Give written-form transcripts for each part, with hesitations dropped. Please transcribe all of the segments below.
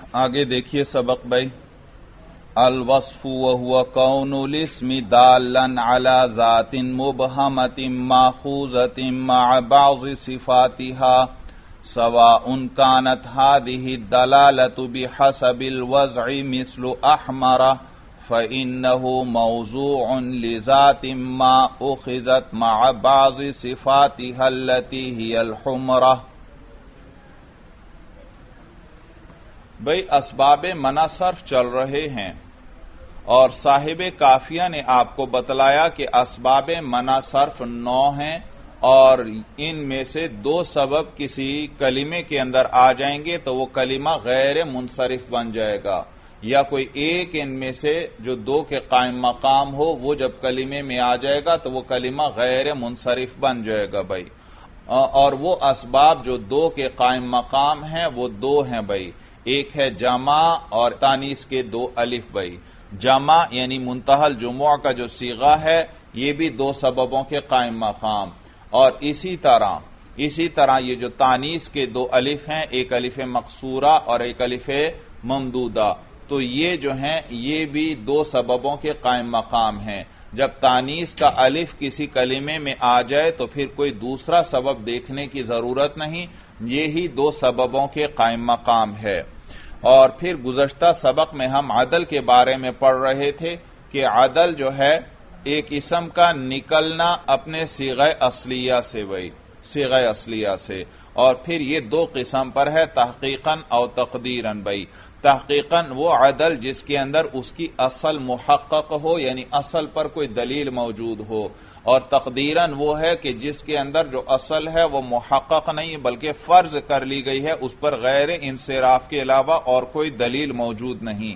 आगे देखिए सबक भाई। अलवस्फु वहुव कौनुल इस्मि दाल्लन अला ज़ातिन मुबहमतिन माखूज़तिन मअ बअज़ि सिफ़ातिहा सवाउन कानत हादिहि दलालतु बिहसबिल वज़इ मिस्लु अहमरा फ़इन्नहु मौज़ूउन लिज़ातिन मा उख़िज़त मअ बअज़ि सिफ़ातिहा अल्लती हियल हुमरा। भाई असबाबे मना सर्फ चल रहे हैं और साहिबे काफिया ने आपको बतलाया कि असबाबे मना सर्फ 9 हैं और इनमें से 2 सबब किसी कलिमे के अंदर आ जाएंगे तो वो कलिमा गैर मुनसरिफ बन जाएगा, या कोई एक इनमें से जो 2 के कायम मकाम हो वो जब कलिमे में आ जाएगा तो वो कलिमा गैर मुनसरिफ बन जाएगा भाई। और वो असबाब जो 2 के कायम मकाम हैं वो 2 हैं भाई। एक है जमा और तानीस के 2 अलिफ भाई। जमा यानी मुंतहल जुमुआ का जो सीगा है ये भी 2 सबबों के कायम मकाम, और इसी तरह ये जो तानीस के 2 अलिफ हैं, एक अलिफ मकसूरा और एक अलिफ ममदूदा, तो ये जो हैं ये भी 2 सबबों के कायम मकाम हैं। जब तानीस का अलिफ किसी कलिमे में आ जाए तो फिर कोई दूसरा सबब देखने की जरूरत नहीं, ये ही 2 सबबों के कायम मकाम है। और फिर गुज़श्ता सबक में हम अदल के बारे में पढ़ रहे थे कि अदल जो है एक इसम का निकलना अपने सीग़े असलिया से भाई, सीग़े असलिया से। और फिर ये 2 किस्म पर है, तहकीकन और तकदीरन भाई। तहकीकन वो अदल जिसके अंदर उसकी असल मुहक्कक हो, यानी असल पर कोई दलील मौजूद हो, और तकदीरन वो है कि जिसके अंदर जो असल है वो मुहक्कक नहीं बल्कि फर्ज कर ली गई है, उस पर गैर इंसिराफ के अलावा और कोई दलील मौजूद नहीं।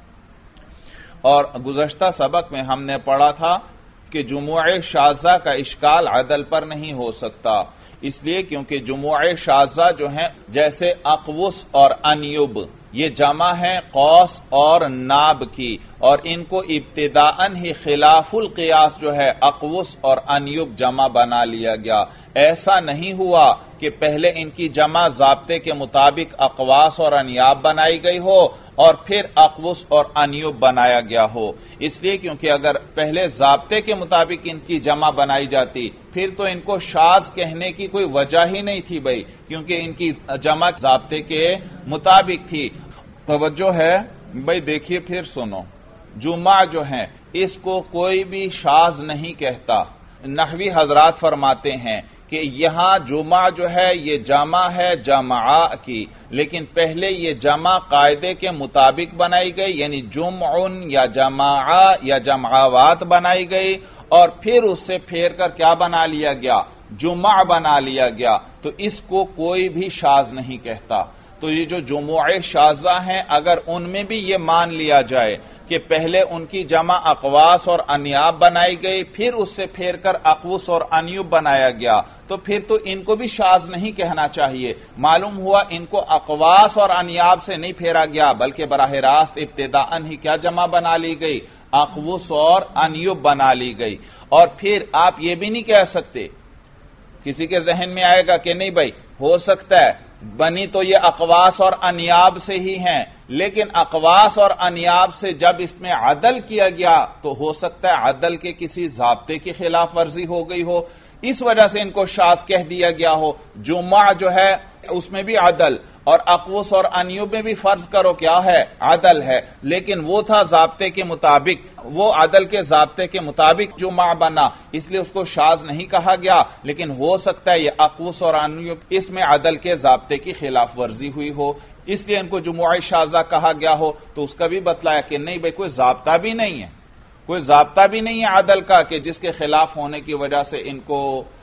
और गुज़श्ता सबक में हमने पढ़ा था कि जुमुए शाज़ा का इश्काल अदल पर नहीं हो सकता, इसलिए क्योंकि जुमुए शाज़ा जो हैं जैसे अक़वुस और अनयुब ये जमा है कौस और नाब की, और इनको इब्तिदाअन ही खिलाफुल क़ियास जो है अक़वुस और अनयुब जमा बना लिया गया। ऐसा नहीं हुआ कि पहले इनकी जमा ज़ाब्ते के मुताबिक अक़वास और अनयाब बनाई गई हो और फिर अक़वुस और अनयुब बनाया गया हो, इसलिए क्योंकि अगर पहले ज़ाब्ते के मुताबिक इनकी जमा बनाई जाती फिर तो इनको शाज़ कहने की कोई वजह ही नहीं थी भाई, क्योंकि इनकी जमा ज़ाब्ते के मुताबिक थी। तवज्जो है भाई, देखिए फिर सुनो। जुमा जो है इसको कोई भी शाज़ नहीं कहता। नहवी हजरात फरमाते हैं कि यहां जुमा जो है ये जमा है जमा की, लेकिन पहले ये जमा कायदे के मुताबिक बनाई गई, यानी जुमउन या जमा या जमावात बनाई गई, और फिर उससे फेर कर क्या बना लिया गया, जुमा बना लिया गया। तो इसको कोई भी शाज़ नहीं कहता। तो ये जो जुमुए शाज़ा हैं अगर उनमें भी ये मान लिया जाए कि पहले उनकी जमा अक़वास और अनयाब बनाई गई, फिर उससे फेर कर अक़वुस और अनयुब बनाया गया, तो फिर तो इनको भी शाज़ नहीं कहना चाहिए। मालूम हुआ इनको अक़वास और अनयाब से नहीं फेरा गया बल्कि बराह रास्त इब्तिदाअन ही क्या जमा बना ली गई, अक़वुस और अनयुब बना ली गई। और फिर आप ये भी नहीं कह सकते, किसी के जहन में आएगा कि नहीं भाई हो सकता है बनी तो ये अक़वास और अनयाब से ही हैं, लेकिन अक़वास और अनयाब से जब इसमें अदल किया गया तो हो सकता है अदल के किसी ज़ाब्ते की खिलाफ वर्जी हो गई हो, इस वजह से इनको शाज़ कह दिया गया हो। जुमा जो है उसमें भी अदल और अक़वुस और अनयुब में भी फर्ज करो क्या है, अदल है, लेकिन वो था ज़ाब्ते के मुताबिक, वो अदल के ज़ाब्ते के मुताबिक जुमा बना, इसलिए उसको शाज़ नहीं कहा गया। लेकिन हो सकता है ये अक़वुस और अनयुब इसमें अदल के ज़ाब्ते की खिलाफ वर्जी हुई हो, इसलिए इनको जुमुए शाज़ा कहा गया हो। तो उसका भी बतलाया कि नहीं भाई कोई ज़ाब्ता भी नहीं है, कोई ज़ाब्ता भी नहीं है अदल का कि जिसके खिलाफ होने की वजह से इनको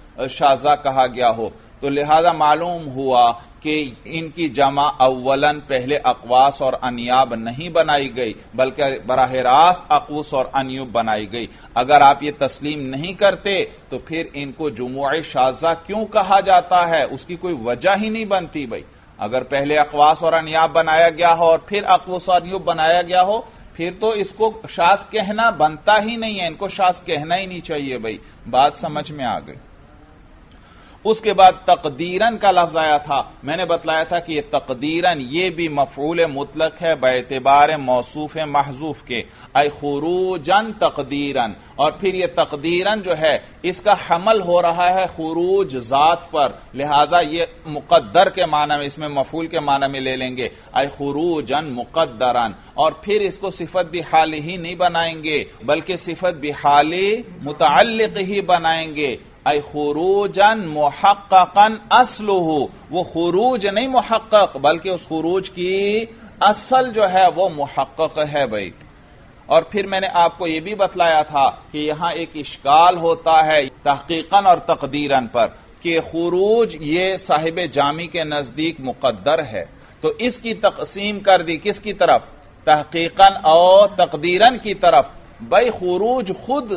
शाज़ा कहा गया हो। तो लिहाजा मालूम हुआ कि इनकी जमा अव्वलन पहले अक़वास और अनयाब नहीं बनाई गई बल्कि बराह रास्त अक़वुस और अनयुब बनाई गई। अगर आप ये तस्लीम नहीं करते तो फिर इनको जुमुए शाज़ा क्यों कहा जाता है, उसकी कोई वजह ही नहीं बनती भाई। अगर पहले अक़वास और अनयाब बनाया गया हो और फिर अक़वुस और अनयुब बनाया गया हो फिर तो इसको शाज़ कहना बनता ही नहीं है, इनको शाज़ कहना ही नहीं चाहिए भाई। बात समझ में आ गई। اس کے بعد تقدیرن کا لفظ آیا تھا، میں نے بتلایا تھا کہ یہ تقدیرن یہ بھی مفعول مطلق ہے باعتبار موصوف محذوف کے، اے خروجن تقدیرن، اور پھر یہ تقدیرن جو ہے اس کا حمل ہو رہا ہے خروج ذات پر، لہذا یہ مقدر کے معنی میں، اس میں مفعول کے معنی میں لے لیں گے، اے خروجن مقدرن، اور پھر اس کو صفت بحالی ہی نہیں بنائیں گے بلکہ صفت بحالی متعلق ہی بنائیں گے، اے خروجن محققا اصلہ، وہ خروج نہیں محقق بلکہ اس خروج کی اصل جو ہے وہ محقق ہے بھائی۔ اور پھر میں نے آپ کو یہ بھی بتلایا تھا کہ یہاں ایک اشکال ہوتا ہے تحقیقاً اور تقدیراً پر کہ خروج یہ صاحب جامی کے نزدیک مقدر ہے، تو اس کی تقسیم کر دی کس کی طرف؟ تحقیقاً اور تقدیراً کی طرف۔ بھائی خروج خود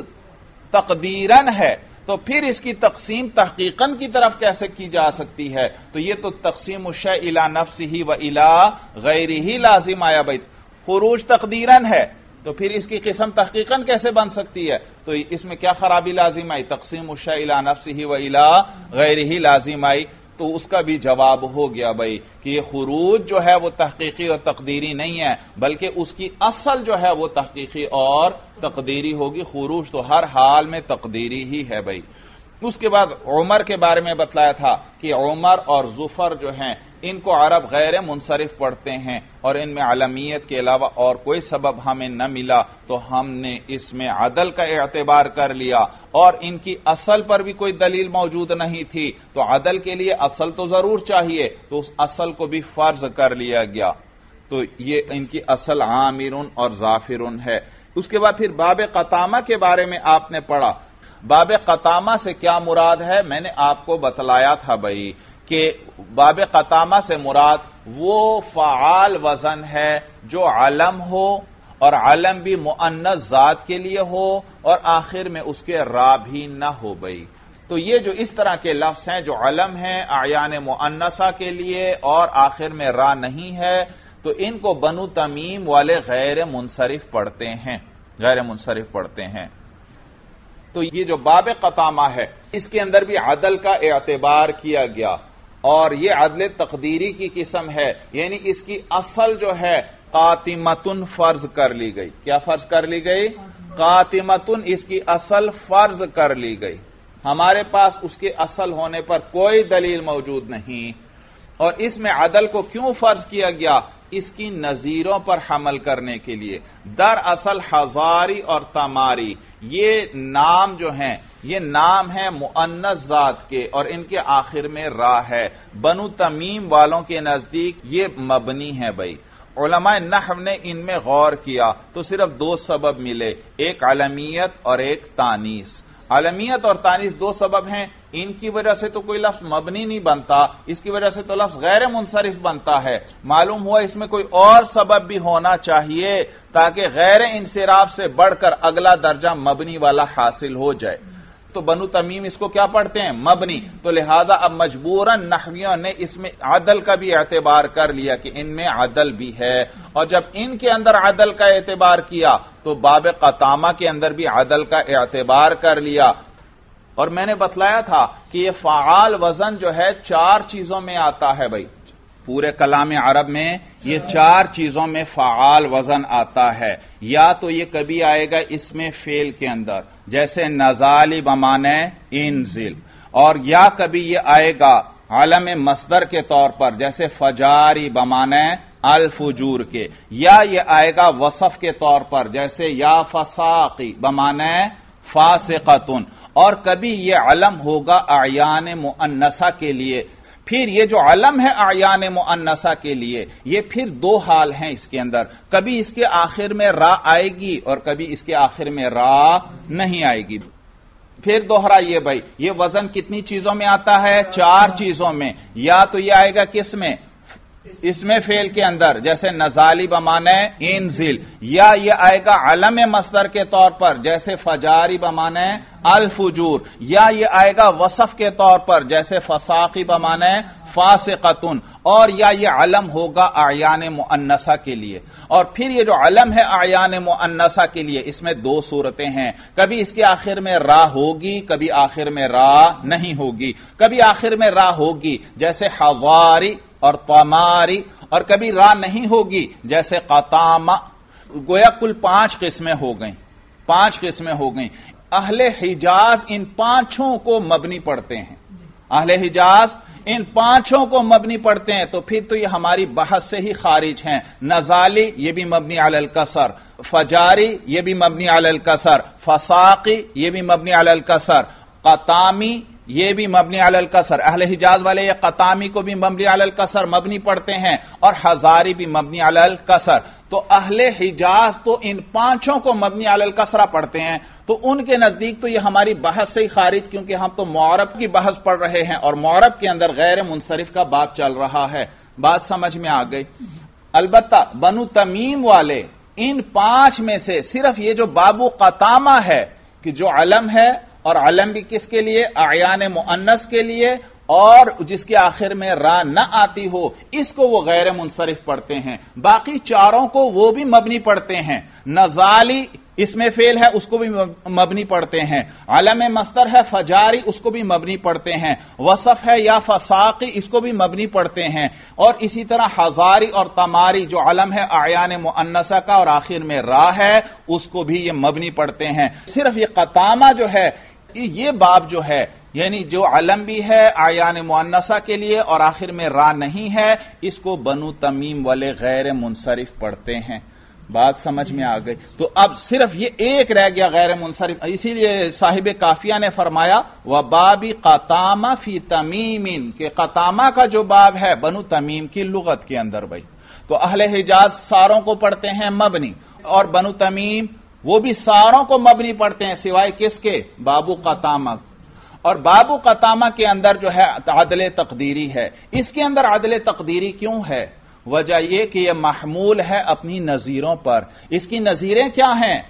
تقدیراً ہے تو پھر اس کی تقسیم تحقیقاً کی طرف کیسے کی جا سکتی ہے؟ تو یہ تو تقسیم الشیء الی نفسہ و الی غیرہ لازم آیا بھائی، خروج تقدیراً ہے تو پھر اس کی قسم تحقیقاً کیسے بن سکتی ہے؟ تو اس میں کیا خرابی لازم آئی؟ تقسیم الشیء الی نفسہ و الی غیرہ لازم آئی، تو اس کا بھی جواب ہو گیا بھائی کہ یہ خروج جو ہے وہ تحقیقی اور تقدیری نہیں ہے بلکہ اس کی اصل جو ہے وہ تحقیقی اور تقدیری ہوگی، خروج تو ہر حال میں تقدیری ہی ہے بھائی۔ اس کے بعد عمر کے بارے میں بتلایا تھا کہ عمر اور ظفر جو ہیں ان کو عرب غیر منصرف پڑھتے ہیں اور ان میں علمیت کے علاوہ اور کوئی سبب ہمیں نہ ملا تو ہم نے اس میں عدل کا اعتبار کر لیا، اور ان کی اصل پر بھی کوئی دلیل موجود نہیں تھی تو عدل کے لیے اصل تو ضرور چاہیے، تو اس اصل کو بھی فرض کر لیا گیا، تو یہ ان کی اصل عامر اور ظافر ہے۔ اس کے بعد پھر باب قطامہ کے بارے میں آپ نے پڑھا، باب قطامہ سے کیا مراد ہے؟ میں نے آپ کو بتلایا تھا بھائی کہ باب قطامہ سے مراد وہ فعال وزن ہے جو علم ہو اور علم بھی مؤنث ذات کے لیے ہو اور آخر میں اس کے را بھی نہ ہو بھائی۔ تو یہ جو اس طرح کے لفظ ہیں جو علم ہیں اعیان مؤنثہ کے لیے اور آخر میں را نہیں ہے، تو ان کو بنو تمیم والے غیر منصرف پڑھتے ہیں، غیر منصرف پڑھتے ہیں۔ تو یہ جو باب قطامہ ہے اس کے اندر بھی عدل کا اعتبار کیا گیا، اور یہ عدل تقدیری کی قسم ہے، یعنی اس کی اصل جو ہے قاتمتن فرض کر لی گئی۔ کیا فرض کر لی گئی؟ قاتمتن، اس کی اصل فرض کر لی گئی، ہمارے پاس اس کے اصل ہونے پر کوئی دلیل موجود نہیں۔ اور اس میں عدل کو کیوں فرض کیا گیا؟ اس کی نظیروں پر حمل کرنے کے لیے۔ دراصل ہزاری اور تماری یہ نام جو ہیں یہ نام ہیں مؤنث ذات کے اور ان کے آخر میں را ہے، بنو تمیم والوں کے نزدیک یہ مبنی ہے بھائی۔ علماء نحو نے ان میں غور کیا تو صرف دو سبب ملے، ایک علمیت اور ایک تانیث۔ علمیت اور تانیث دو سبب ہیں، ان کی وجہ سے تو کوئی لفظ مبنی نہیں بنتا، اس کی وجہ سے تو لفظ غیر منصرف بنتا ہے۔ معلوم ہوا اس میں کوئی اور سبب بھی ہونا چاہیے تاکہ غیر انصراف سے بڑھ کر اگلا درجہ مبنی والا حاصل ہو جائے، تو بنو تمیم اس کو کیا پڑھتے ہیں؟ مبنی۔ تو لہذا اب مجبوراً نحویوں نے اس میں عدل کا بھی اعتبار کر لیا کہ ان میں عدل بھی ہے، اور جب ان کے اندر عدل کا اعتبار کیا تو باب قطامہ کے اندر بھی عدل کا اعتبار کر لیا۔ اور میں نے بتلایا تھا کہ یہ فعال وزن جو ہے چار چیزوں میں آتا ہے بھائی، پورے کلام عرب میں یہ چار چیزوں میں فعال وزن آتا ہے، یا تو یہ کبھی آئے گا اسم فعل کے اندر جیسے نزالی بمانے انزل، اور یا کبھی یہ آئے گا علم مصدر کے طور پر جیسے فجاری بمانے الفجور کے، یا یہ آئے گا وصف کے طور پر جیسے یا فساقی بمانے فاسقتن، اور کبھی یہ علم ہوگا اعیان مؤنثہ کے لیے۔ پھر یہ جو علم ہے اعیان مؤنثہ کے لیے یہ پھر دو حال ہیں اس کے اندر، کبھی اس کے آخر میں را آئے گی اور کبھی اس کے آخر میں را نہیں آئے گی۔ پھر دوہرائیے بھائی، یہ وزن کتنی چیزوں میں آتا ہے؟ چار چیزوں میں، یا تو یہ آئے گا کس میں؟ اس میں فعل کے اندر جیسے نزالی بمانے انزل، یا یہ آئے گا علم مصدر کے طور پر جیسے فجاری بمانے الفجور، یا یہ آئے گا وصف کے طور پر جیسے فساقی بمانے فاسقتن، اور یا یہ علم ہوگا اعیان مؤنثہ کے لیے. اور پھر یہ جو علم ہے اعیان مؤنثہ کے لیے، اس میں دو صورتیں ہیں، کبھی اس کے آخر میں را ہوگی، کبھی آخر میں را نہیں ہوگی. کبھی آخر میں را ہوگی جیسے حضاری اور طماری، اور کبھی را نہیں ہوگی جیسے قطامہ. گویا کل 5 قسمیں ہو گئیں، 5 قسمیں ہو گئیں. اہل حجاز ان 5 کو مبنی پڑھتے ہیں، اہل حجاز ان 5 کو مبنی پڑھتے ہیں. تو پھر تو یہ ہماری بحث سے ہی خارج ہیں. نزالی یہ بھی مبنی علی الکسر، فجاری یہ بھی مبنی علی الکسر، فساقی یہ بھی مبنی علی الکسر، قطامی یہ بھی مبنی علی الکسر. اہل حجاز والے یہ قطامی کو بھی مبنی علی الکسر مبنی پڑھتے ہیں، اور حضاری بھی مبنی علی الکسر. تو اہل حجاز تو ان 5 کو مبنی علی الکسرہ پڑھتے ہیں. تو ان کے نزدیک تو یہ ہماری بحث سے ہی خارج، کیونکہ ہم تو معرب کی بحث پڑھ رہے ہیں، اور معرب کے اندر غیر منصرف کا باب چل رہا ہے. بات سمجھ میں آ گئی. البتہ بنو تمیم والے ان 5 میں سے صرف یہ جو بابو قطامہ ہے کہ جو علم ہے، اور علم بھی کس کے لیے؟ اعیان مؤنث کے لیے، اور جس کے آخر میں را نہ آتی ہو، اس کو وہ غیر منصرف پڑھتے ہیں. باقی 4 کو وہ بھی مبنی پڑھتے ہیں. نزالی اس میں فعل ہے، اس کو بھی مبنی پڑھتے ہیں. علم مصدر ہے فجاری، اس کو بھی مبنی پڑھتے ہیں. وصف ہے یا فساقی، اس کو بھی مبنی پڑھتے ہیں. اور اسی طرح حضاری اور طماری جو علم ہے اعیان مؤنثہ کا اور آخر میں را ہے، اس کو بھی یہ مبنی پڑھتے ہیں. صرف یہ قطامہ جو ہے، یہ باب جو ہے، یعنی جو علم بھی ہے اعیان مؤنثہ کے لیے اور آخر میں را نہیں ہے، اس کو بنو تمیم والے غیر منصرف پڑھتے ہیں. بات سمجھ میں آ گئی. تو اب صرف یہ ایک رہ گیا غیر منصرف. اسی لیے صاحب کافیہ نے فرمایا وباب قطامہ فی تمیم، کہ قطامہ کا جو باب ہے بنو تمیم کی لغت کے اندر بھائی. تو اہل حجاز ساروں کو پڑھتے ہیں مبنی، اور بنو تمیم وہ بھی ساروں کو مبنی پڑھتے ہیں سوائے کس کے؟ بابو قطامہ. اور بابو قطامہ کے اندر جو ہے عدل تقدیری ہے. اس کے اندر عدل تقدیری کیوں ہے؟ وجہ یہ کہ یہ محمول ہے اپنی نظیروں پر. اس کی نظیریں کیا ہیں؟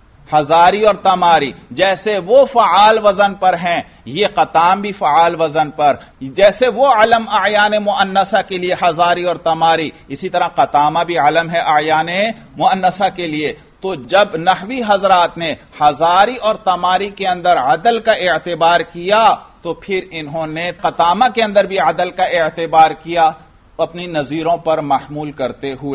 حضاری اور طماری. جیسے وہ فعال وزن پر ہیں، یہ قطام بھی فعال وزن پر. جیسے وہ علم اعیان مؤنثہ کے لیے حضاری اور طماری، اسی طرح قطامہ بھی علم ہے اعیان مؤنثہ کے لیے. تو جب نحوی حضرات نے حضاری اور طماری کے اندر عدل کا اعتبار کیا، تو پھر انہوں نے قطامہ کے اندر بھی عدل کا اعتبار کیا اپنی نظیروں پر محمول کرتے ہوئے.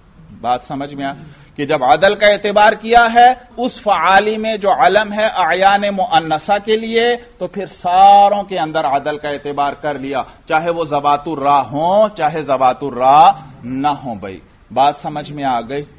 بات سمجھ میں آ کہ جب عدل کا اعتبار کیا ہے اس فعالی میں جو علم ہے اعیان مؤنثہ کے لیے، تو پھر ساروں کے اندر عدل کا اعتبار کر لیا، چاہے وہ ذوات الراء ہوں چاہے ذوات الراء نہ ہوں. بھائی بات سمجھ میں آ گئی.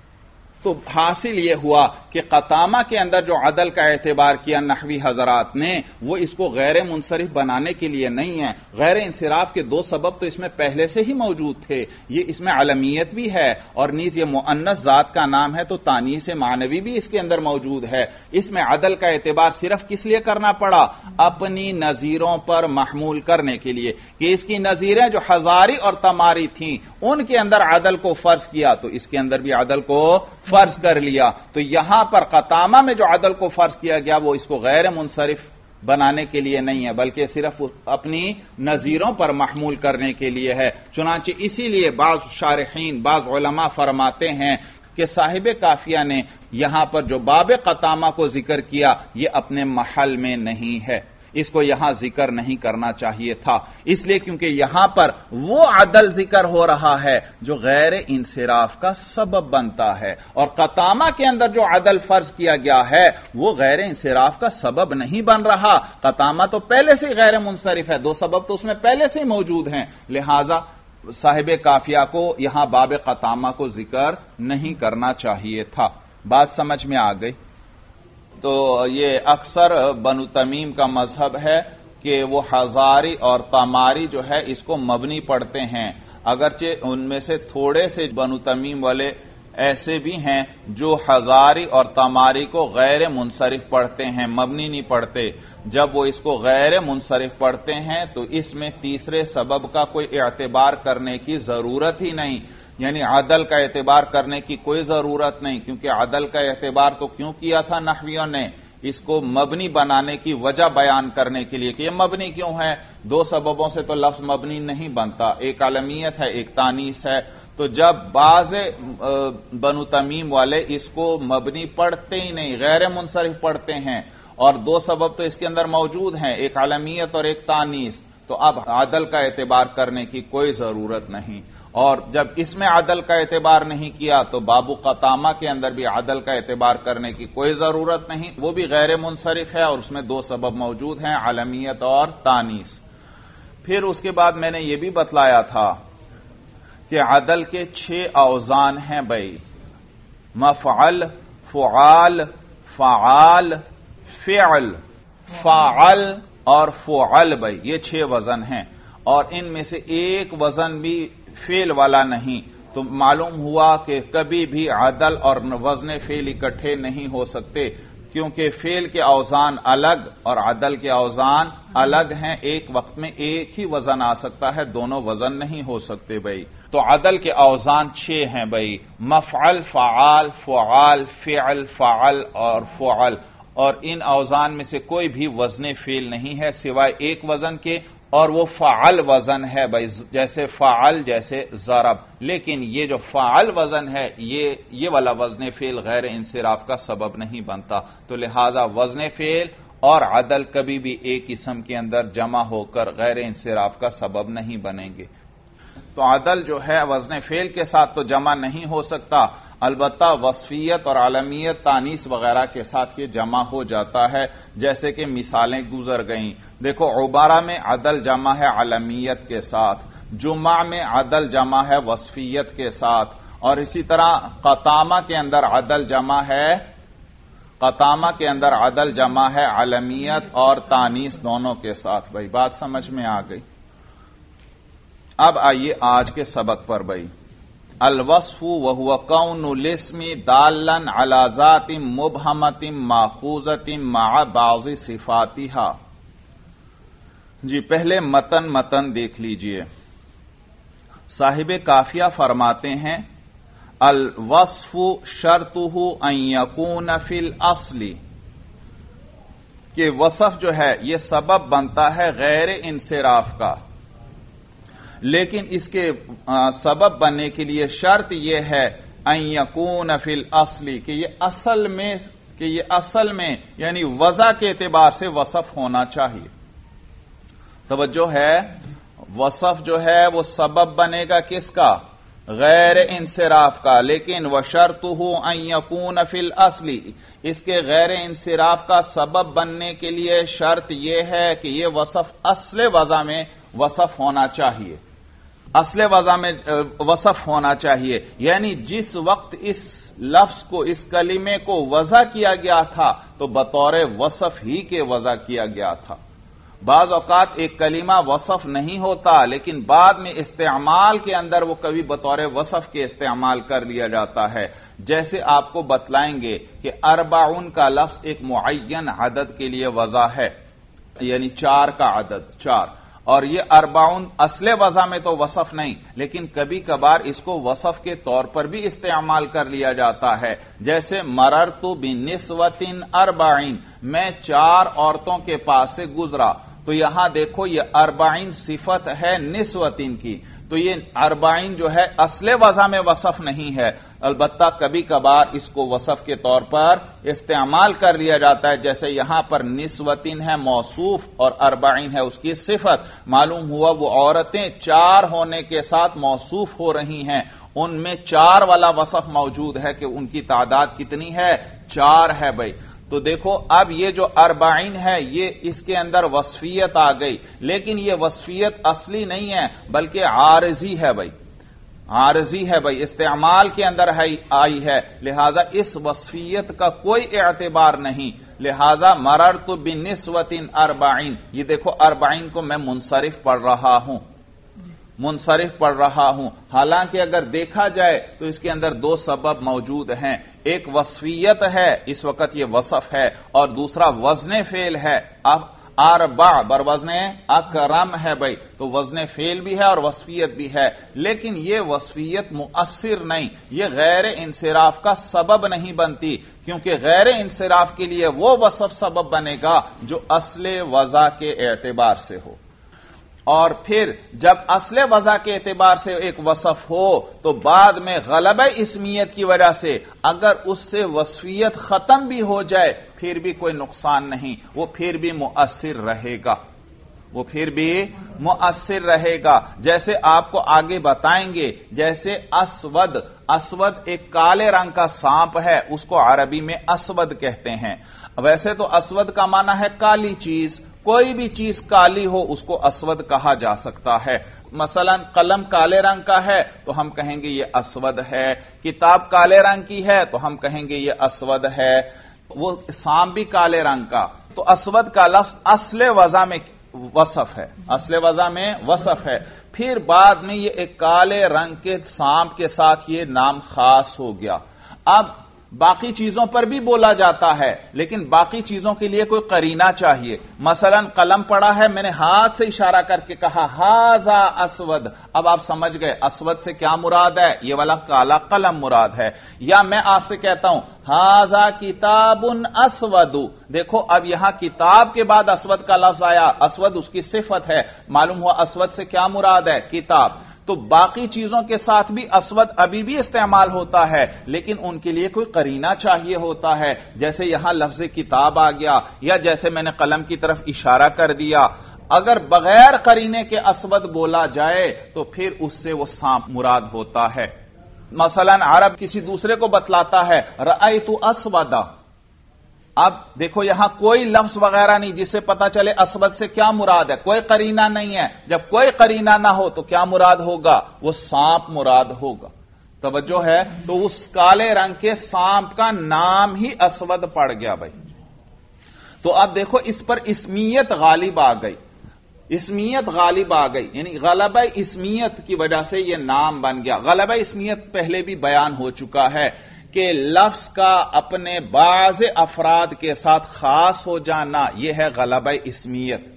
تو حاصل یہ ہوا کہ قطامہ کے اندر جو عدل کا اعتبار کیا نحوی حضرات نے، وہ اس کو غیر منصرف بنانے کے لیے نہیں ہے. غیر انصراف کے 2 سبب تو اس میں پہلے سے ہی موجود تھے. یہ اس میں علمیت بھی ہے، اور نیز یہ مؤنث ذات کا نام ہے تو تانیث معنوی بھی اس کے اندر موجود ہے. اس میں عدل کا اعتبار صرف کس لیے کرنا پڑا؟ اپنی نظیروں پر محمول کرنے کے لیے، کہ اس کی نظیریں جو حضاری اور طماری تھیں ان کے اندر عدل کو فرض کیا، تو اس کے اندر بھی عدل کو فرض کر لیا. تو یہاں پر قطامہ میں جو عدل کو فرض کیا گیا وہ اس کو غیر منصرف بنانے کے لیے نہیں ہے، بلکہ صرف اپنی نظیروں پر محمول کرنے کے لیے ہے. چنانچہ اسی لیے بعض شارحین، بعض علماء فرماتے ہیں کہ صاحب کافیہ نے یہاں پر جو باب قطامہ کو ذکر کیا یہ اپنے محل میں نہیں ہے، اس کو یہاں ذکر نہیں کرنا چاہیے تھا. اس لیے کیونکہ یہاں پر وہ عدل ذکر ہو رہا ہے جو غیر انصراف کا سبب بنتا ہے، اور قطامہ کے اندر جو عدل فرض کیا گیا ہے وہ غیر انصراف کا سبب نہیں بن رہا. قطامہ تو پہلے سے غیر منصرف ہے، 2 سبب تو اس میں پہلے سے موجود ہیں. لہذا صاحب کافیہ کو یہاں باب قطامہ کو ذکر نہیں کرنا چاہیے تھا. بات سمجھ میں آ گئی. تو یہ اکثر بنو تمیم کا مذہب ہے کہ وہ حضاری اور طماری جو ہے اس کو مبنی پڑھتے ہیں، اگرچہ ان میں سے تھوڑے سے بنو تمیم والے ایسے بھی ہیں جو حضاری اور طماری کو غیر منصرف پڑھتے ہیں، مبنی نہیں پڑھتے. جب وہ اس کو غیر منصرف پڑھتے ہیں تو اس میں تیسرے سبب کا کوئی اعتبار کرنے کی ضرورت ہی نہیں، یعنی عدل کا اعتبار کرنے کی کوئی ضرورت نہیں، کیونکہ عدل کا اعتبار تو کیوں کیا تھا نحویوں نے؟ اس کو مبنی بنانے کی وجہ بیان کرنے کے لیے کہ یہ مبنی کیوں ہے. دو سببوں سے تو لفظ مبنی نہیں بنتا، ایک علمیت ہے ایک تانیث ہے. تو جب بعض بنو تمیم والے اس کو مبنی پڑھتے ہی نہیں، غیر منصرف پڑھتے ہیں، اور دو سبب تو اس کے اندر موجود ہیں، ایک علمیت اور ایک تانیث، تو اب عدل کا اعتبار کرنے کی کوئی ضرورت نہیں. اور جب اس میں عدل کا اعتبار نہیں کیا تو باب قطامہ کے اندر بھی عدل کا اعتبار کرنے کی کوئی ضرورت نہیں، وہ بھی غیر منصرف ہے اور اس میں دو سبب موجود ہیں، علمیت اور تانیث. پھر اس کے بعد میں نے یہ بھی بتلایا تھا کہ عدل کے 6 اوزان ہیں بھائی، مفعل، فعال، فعال، فعل، فعل اور فعل بھائی، یہ 6 وزن ہیں، اور ان میں سے ایک وزن بھی فعل والا نہیں. تو معلوم ہوا کہ کبھی بھی عدل اور وزن فعل اکٹھے نہیں ہو سکتے، کیونکہ فعل کے اوزان الگ اور عدل کے اوزان الگ ہیں. ایک وقت میں ایک ہی وزن آ سکتا ہے، دونوں وزن نہیں ہو سکتے بھائی. تو عدل کے اوزان 6 ہیں بھائی، مفعل، فعال، فعال، فعل، فعل اور فعل. اور ان اوزان میں سے کوئی بھی وزن فعل نہیں ہے سوائے ایک وزن کے، اور وہ فعل وزن ہے بھائی، جیسے فعل، جیسے ضرب. لیکن یہ جو فعل وزن ہے یہ والا وزن فعل غیر انصراف کا سبب نہیں بنتا. تو لہذا وزن فعل اور عدل کبھی بھی ایک اسم کے اندر جمع ہو کر غیر انصراف کا سبب نہیں بنیں گے. تو عدل جو ہے وزن فعل کے ساتھ تو جمع نہیں ہو سکتا، البتہ وصفیت اور علمیت، تانیث وغیرہ کے ساتھ یہ جمع ہو جاتا ہے، جیسے کہ مثالیں گزر گئیں. دیکھو عبارہ میں عدل جمع ہے علمیت کے ساتھ، جمعہ میں عدل جمع ہے وصفیت کے ساتھ، اور اسی طرح قطامہ کے اندر عدل جمع ہے، قطامہ کے اندر عدل جمع ہے علمیت اور تانیث دونوں کے ساتھ. بھائی بات سمجھ میں آ گئی. اب آئیے آج کے سبق پر بھائی. الوصف وهو كون الاسم دالا على ذات مبهمة ماخوذة مع بعض صفاتها. جی پہلے متن دیکھ لیجئے. صاحب کافیہ فرماتے ہیں الوصف شرطه ان يكون في الاصل، کہ وصف جو ہے یہ سبب بنتا ہے غیر انصراف کا، لیکن اس کے سبب بننے کے لیے شرط یہ ہے ان یکون فی الاصل، کہ یہ اصل میں یعنی وضع کے اعتبار سے وصف ہونا چاہیے. توجہ ہے، وصف جو ہے وہ سبب بنے گا کس کا؟ غیر انصراف کا. لیکن وشرطہ ان یکون فی الاصل، اس کے غیر انصراف کا سبب بننے کے لیے شرط یہ ہے کہ یہ وصف اصل وضع میں وصف ہونا چاہیے، اصل وضع میں وصف ہونا چاہیے. یعنی جس وقت اس لفظ کو، اس کلمے کو وضع کیا گیا تھا تو بطور وصف ہی کے وضع کیا گیا تھا. بعض اوقات ایک کلمہ وصف نہیں ہوتا لیکن بعد میں استعمال کے اندر وہ کبھی بطور وصف کے استعمال کر لیا جاتا ہے. جیسے آپ کو بتلائیں گے کہ 40 کا لفظ ایک معین عدد کے لیے وضع ہے، یعنی 4 کا عدد 4، اور یہ 40 اصل وضع میں تو وصف نہیں، لیکن کبھی کبھار اس کو وصف کے طور پر بھی استعمال کر لیا جاتا ہے. جیسے مررت بنسوۃ 40، میں 4 عورتوں کے پاس سے گزرا. تو یہاں دیکھو یہ 40 صفت ہے نسوتن کی، تو یہ 40 جو ہے اصل وضع میں وصف نہیں ہے، البتہ کبھی کبھار اس کو وصف کے طور پر استعمال کر لیا جاتا ہے. جیسے یہاں پر نسوتن ہے موصوف اور 40 ہے اس کی صفت. معلوم ہوا وہ عورتیں 4 ہونے کے ساتھ موصوف ہو رہی ہیں، ان میں 4 والا وصف موجود ہے کہ ان کی تعداد کتنی ہے؟ 4 ہے بھائی. تو دیکھو اب یہ جو 40 ہے یہ اس کے اندر وصفیت آ گئی، لیکن یہ وصفیت اصلی نہیں ہے بلکہ عارضی ہے بھائی، عارضی ہے بھائی، استعمال کے اندر آئی ہے، لہذا اس وصفیت کا کوئی اعتبار نہیں. لہذا مررت بنسوۃ 40، یہ دیکھو 40 کو میں منصرف پڑھ رہا ہوں، منصرف پڑھ رہا ہوں. حالانکہ اگر دیکھا جائے تو اس کے اندر 2 سبب موجود ہیں، ایک وصفیت ہے، اس وقت یہ وصف ہے، اور دوسرا وزن فعل ہے. अरबा बरवज़न अकरम है भाई, तो वज़न फेल भी है और वस्फियत भी है, लेकिन ये वस्फियत मुअस्सिर नहीं, ये गैर इंसिराफ का सबब नहीं बनती, क्योंकि गैर इंसिराफ के लिए वो वसफ सबब बनेगा जो असले वज़ा के एतबार से हो। और फिर जब असले वज़ा के एतबार से एक वसफ हो तो बाद में गलबा इस्मियत की वजह से अगर उससे वस्फियत खत्म भी हो जाए फिर भी कोई नुकसान नहीं, वो फिर भी मुअस्सिर रहेगा, वो फिर भी मुअस्सिर रहेगा। जैसे आपको आगे बताएंगे, जैसे अस्वद, अस्वद एक काले रंग का सांप है, उसको अरबी में अस्वद कहते हैं। वैसे तो अस्वद का माना है काली चीज, कोई भी चीज काली हो उसको अस्वद कहा जा सकता है। मसलन कलम काले रंग का है तो हम कहेंगे ये अस्वद है, किताब काले रंग की है तो हम कहेंगे ये अस्वद है, वो सांप भी काले रंग का। तो अस्वद का लफ्ज असले वज़ा में वसफ है, असले वज़ा में वसफ है, फिर बाद में ये एक काले रंग के सांप के साथ ये नाम खास हो गया। अब बाकी चीजों पर भी बोला जाता है, लेकिन बाकी चीजों के लिए कोई करीना चाहिए। मसलन कलम पड़ा है, मैंने हाथ से इशारा करके कहा हाजा अस्वद, अब आप समझ गए अस्वद से क्या मुराद है, ये वाला काला कलम मुराद है। या मैं आपसे कहता हूं हाजा किताबुन अस्वदु, देखो अब यहां किताब के बाद अस्वद का लफ्ज आया, अस्वद उसकी सिफत है, मालूम हुआ अस्वद से क्या मुराद है, किताब। तो बाकी चीजों के साथ भी अस्वद अभी भी इस्तेमाल होता है, लेकिन उनके लिए कोई करीना चाहिए होता है। जैसे यहां लफ्ज किताब आ गया, या जैसे मैंने कलम की तरफ इशारा कर दिया। अगर बगैर करीने के अस्वद बोला जाए तो फिर उससे वो सांप मुराद होता है। मसलन अरब किसी दूसरे को बतलाता है रअयतु अस्वदा, अब देखो यहां कोई लफ्ज वगैरह नहीं जिससे पता चले अस्वद से क्या मुराद है, कोई करीना नहीं है। जब कोई करीना ना हो तो क्या मुराद होगा, वो सांप मुराद होगा। तवज्जो है, तो उस काले रंग के सांप का नाम ही अस्वद पड़ गया भाई। तो अब देखो इस पर इस्मियत गालिब आ गई, इस्मियत गालिब आ गई, यानी गलबा इस्मियत की वजह से यह नाम बन गया। गलबा इस्मियत पहले भी बयान हो चुका है कि लफ्ज का अपने बाज़ अफराद के साथ खास हो जाना यह है गलबा इस्मियत।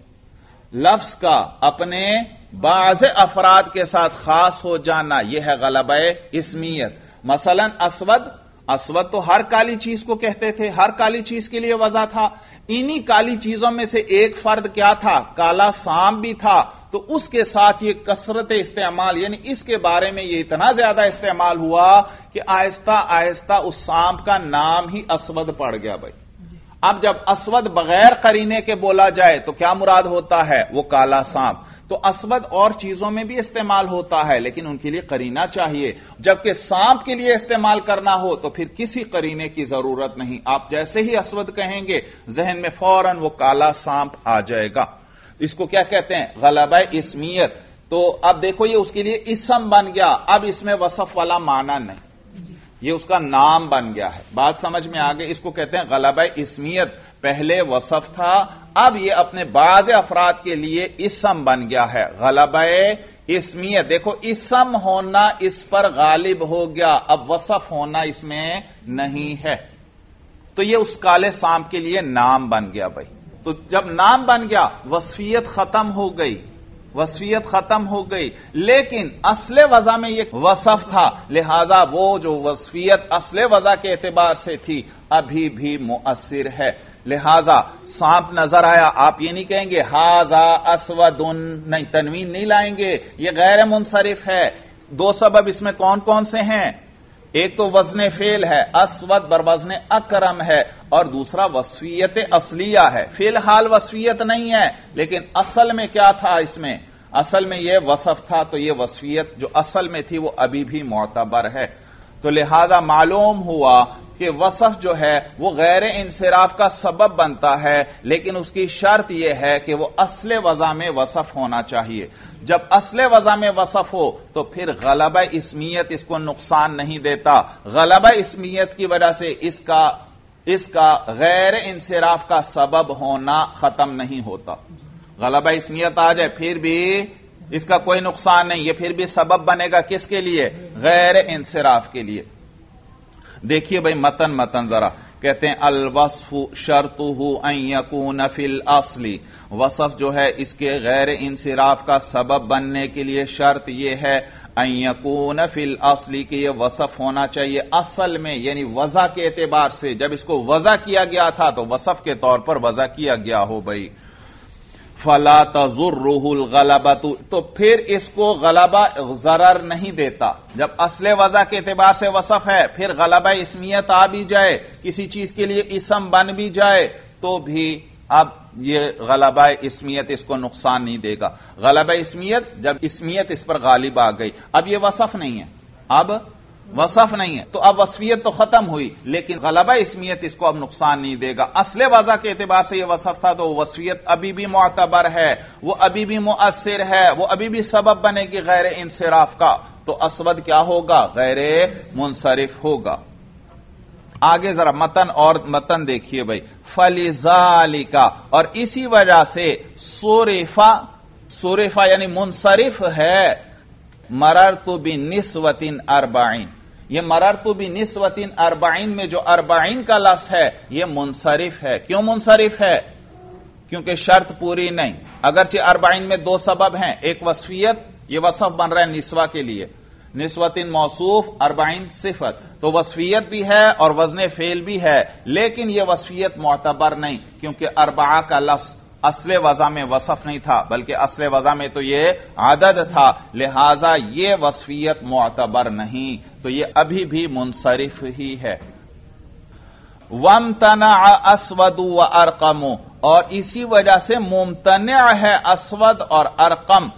लफ्ज का अपने बाज़ अफराद के साथ खास हो जाना यह है गलबा इस्मियत। मसलन अस्वद, अस्वद तो हर काली चीज को कहते थे, हर काली चीज के लिए वजह था। इन्हीं काली चीजों में से एक फर्द क्या था, काला सांप भी था, तो उसके साथ ये कसरत इस्तेमाल, यानी इसके बारे में ये इतना ज्यादा इस्तेमाल हुआ कि आहिस्ता आहिस्ता उस सांप का नाम ही अस्वद पड़ गया भाई। अब जब अस्वद बगैर करीने के बोला जाए तो क्या मुराद होता है, वो काला सांप। तो अस्वद और चीजों में भी इस्तेमाल होता है, लेकिन उनके लिए करीना चाहिए। जबकि सांप के लिए इस्तेमाल करना हो तो फिर किसी करीने की जरूरत नहीं, आप जैसे ही अस्वद कहेंगे जहन में फौरन वो काला सांप आ जाएगा। इसको क्या कहते हैं, गलबा इस्मियत। तो अब देखो ये उसके लिए इसम बन गया, अब इसमें वसफ वाला माना नहीं, ये उसका नाम बन गया है। बात समझ में आ गई, इसको कहते हैं गलबा इस्मियत। पहले वसफ था, अब ये अपने बाज़ अफराद के लिए इसम बन गया है, गलबा इस्मियत। देखो इसम होना इस पर गालिब हो गया, अब वसफ होना इसमें नहीं है, तो ये उस काले सांप के लिए नाम बन गया भाई। तो जब नाम बन गया वस्फियत खत्म हो गई, वस्फियत खत्म हो गई, लेकिन असले वज़ा में यह वसफ था, लिहाजा वो जो वस्फियत असले वज़ा के एतबार से थी अभी भी मुअस्सिर है। लिहाजा सांप नजर आया, आप ये नहीं कहेंगे हाजा अस्वदुन, नहीं, तनवीन नहीं लाएंगे, यह गैर मुनसरिफ है। दो सबब इसमें कौन कौन से हैं, एक तो वज़न फेल है, अस्वद बरवज़न अकरम है, और दूसरा वस्फियत असलिया है। फिलहाल वस्फियत नहीं है, लेकिन असल में क्या था, इसमें असल में यह वसफ था, तो यह वस्फियत जो असल में थी वो अभी भी मोतबर है। तो लिहाजा मालूम हुआ कि वसफ जो है वो गैर इंसिराफ का सबब बनता है, लेकिन उसकी शर्त यह है कि वो असले वज़ा में वसफ होना चाहिए। जब असले वज़ा में वसफ हो तो फिर गलबा इस्मियत इसको नुकसान नहीं देता। गलबा इस्मियत की वजह से इसका गैर इंसिराफ का सबब होना खत्म नहीं होता। गलबा इस्मियत आ जाए फिर भी इसका कोई नुकसान नहीं, ये फिर भी सबब बनेगा किसके लिए, गैर इंसिराफ के लिए। देखिए भाई मतन जरा, کہتے ہیں الوصف شرطہ ان یکون فی الاصل، وصف جو ہے اس کے غیر انصراف کا سبب بننے کے لیے شرط یہ ہے ان یکون فی الاصل کہ یہ وصف ہونا چاہیے اصل میں، یعنی وضع کے اعتبار سے جب اس کو وضع کیا گیا تھا تو وصف کے طور پر وضع کیا گیا ہو بھائی. فلا تضرہ الغلبۃ، تو پھر اس کو غلبہ ضرر نہیں دیتا. جب اصل وضع کے اعتبار سے وصف ہے پھر غلبہ اسمیت آ بھی جائے، کسی چیز کے لیے اسم بن بھی جائے تو بھی اب یہ غلبہ اسمیت اس کو نقصان نہیں دے گا. غلبہ اسمیت جب اسمیت اس پر غالب آ گئی، اب یہ وصف نہیں ہے، اب وصف نہیں ہے تو اب وصفیت تو ختم ہوئی، لیکن غلبہ اسمیت اس کو اب نقصان نہیں دے گا. اصل وضع کے اعتبار سے یہ وصف تھا تو وصفیت ابھی بھی معتبر ہے، وہ ابھی بھی مؤثر ہے، وہ ابھی بھی سبب بنے گی غیر انصراف کا. تو اسود کیا ہوگا؟ غیر منصرف ہوگا. آگے ذرا متن دیکھیے بھائی. فَلِذَالِكَ، اور اسی وجہ سے صُرِفَ یعنی منصرف ہے مررت بنسوۃ اربعین. یہ مررت بنسوۃ اربعین میں جو اربعین کا لفظ ہے یہ منصرف ہے. کیوں منصرف ہے؟ کیونکہ شرط پوری نہیں. اگرچہ اربعین میں دو سبب ہیں، ایک وصفیت، یہ وصف بن رہا ہے نسوہ کے لیے، نسوۃ موصوف اربعین صفت، تو وصفیت بھی ہے اور وزن فعل بھی ہے، لیکن یہ وصفیت معتبر نہیں کیونکہ اربعہ کا لفظ اصل وضع میں وصف نہیں تھا بلکہ اصل وضع میں تو یہ عدد تھا، لہذا یہ وصفیت معتبر نہیں، تو یہ ابھی بھی منصرف ہی ہے. وَامْتَنَعَ أَسْوَدُ وَأَرْقَمُ، اور اسی وجہ سے ممتنع ہے اسود اور ارقم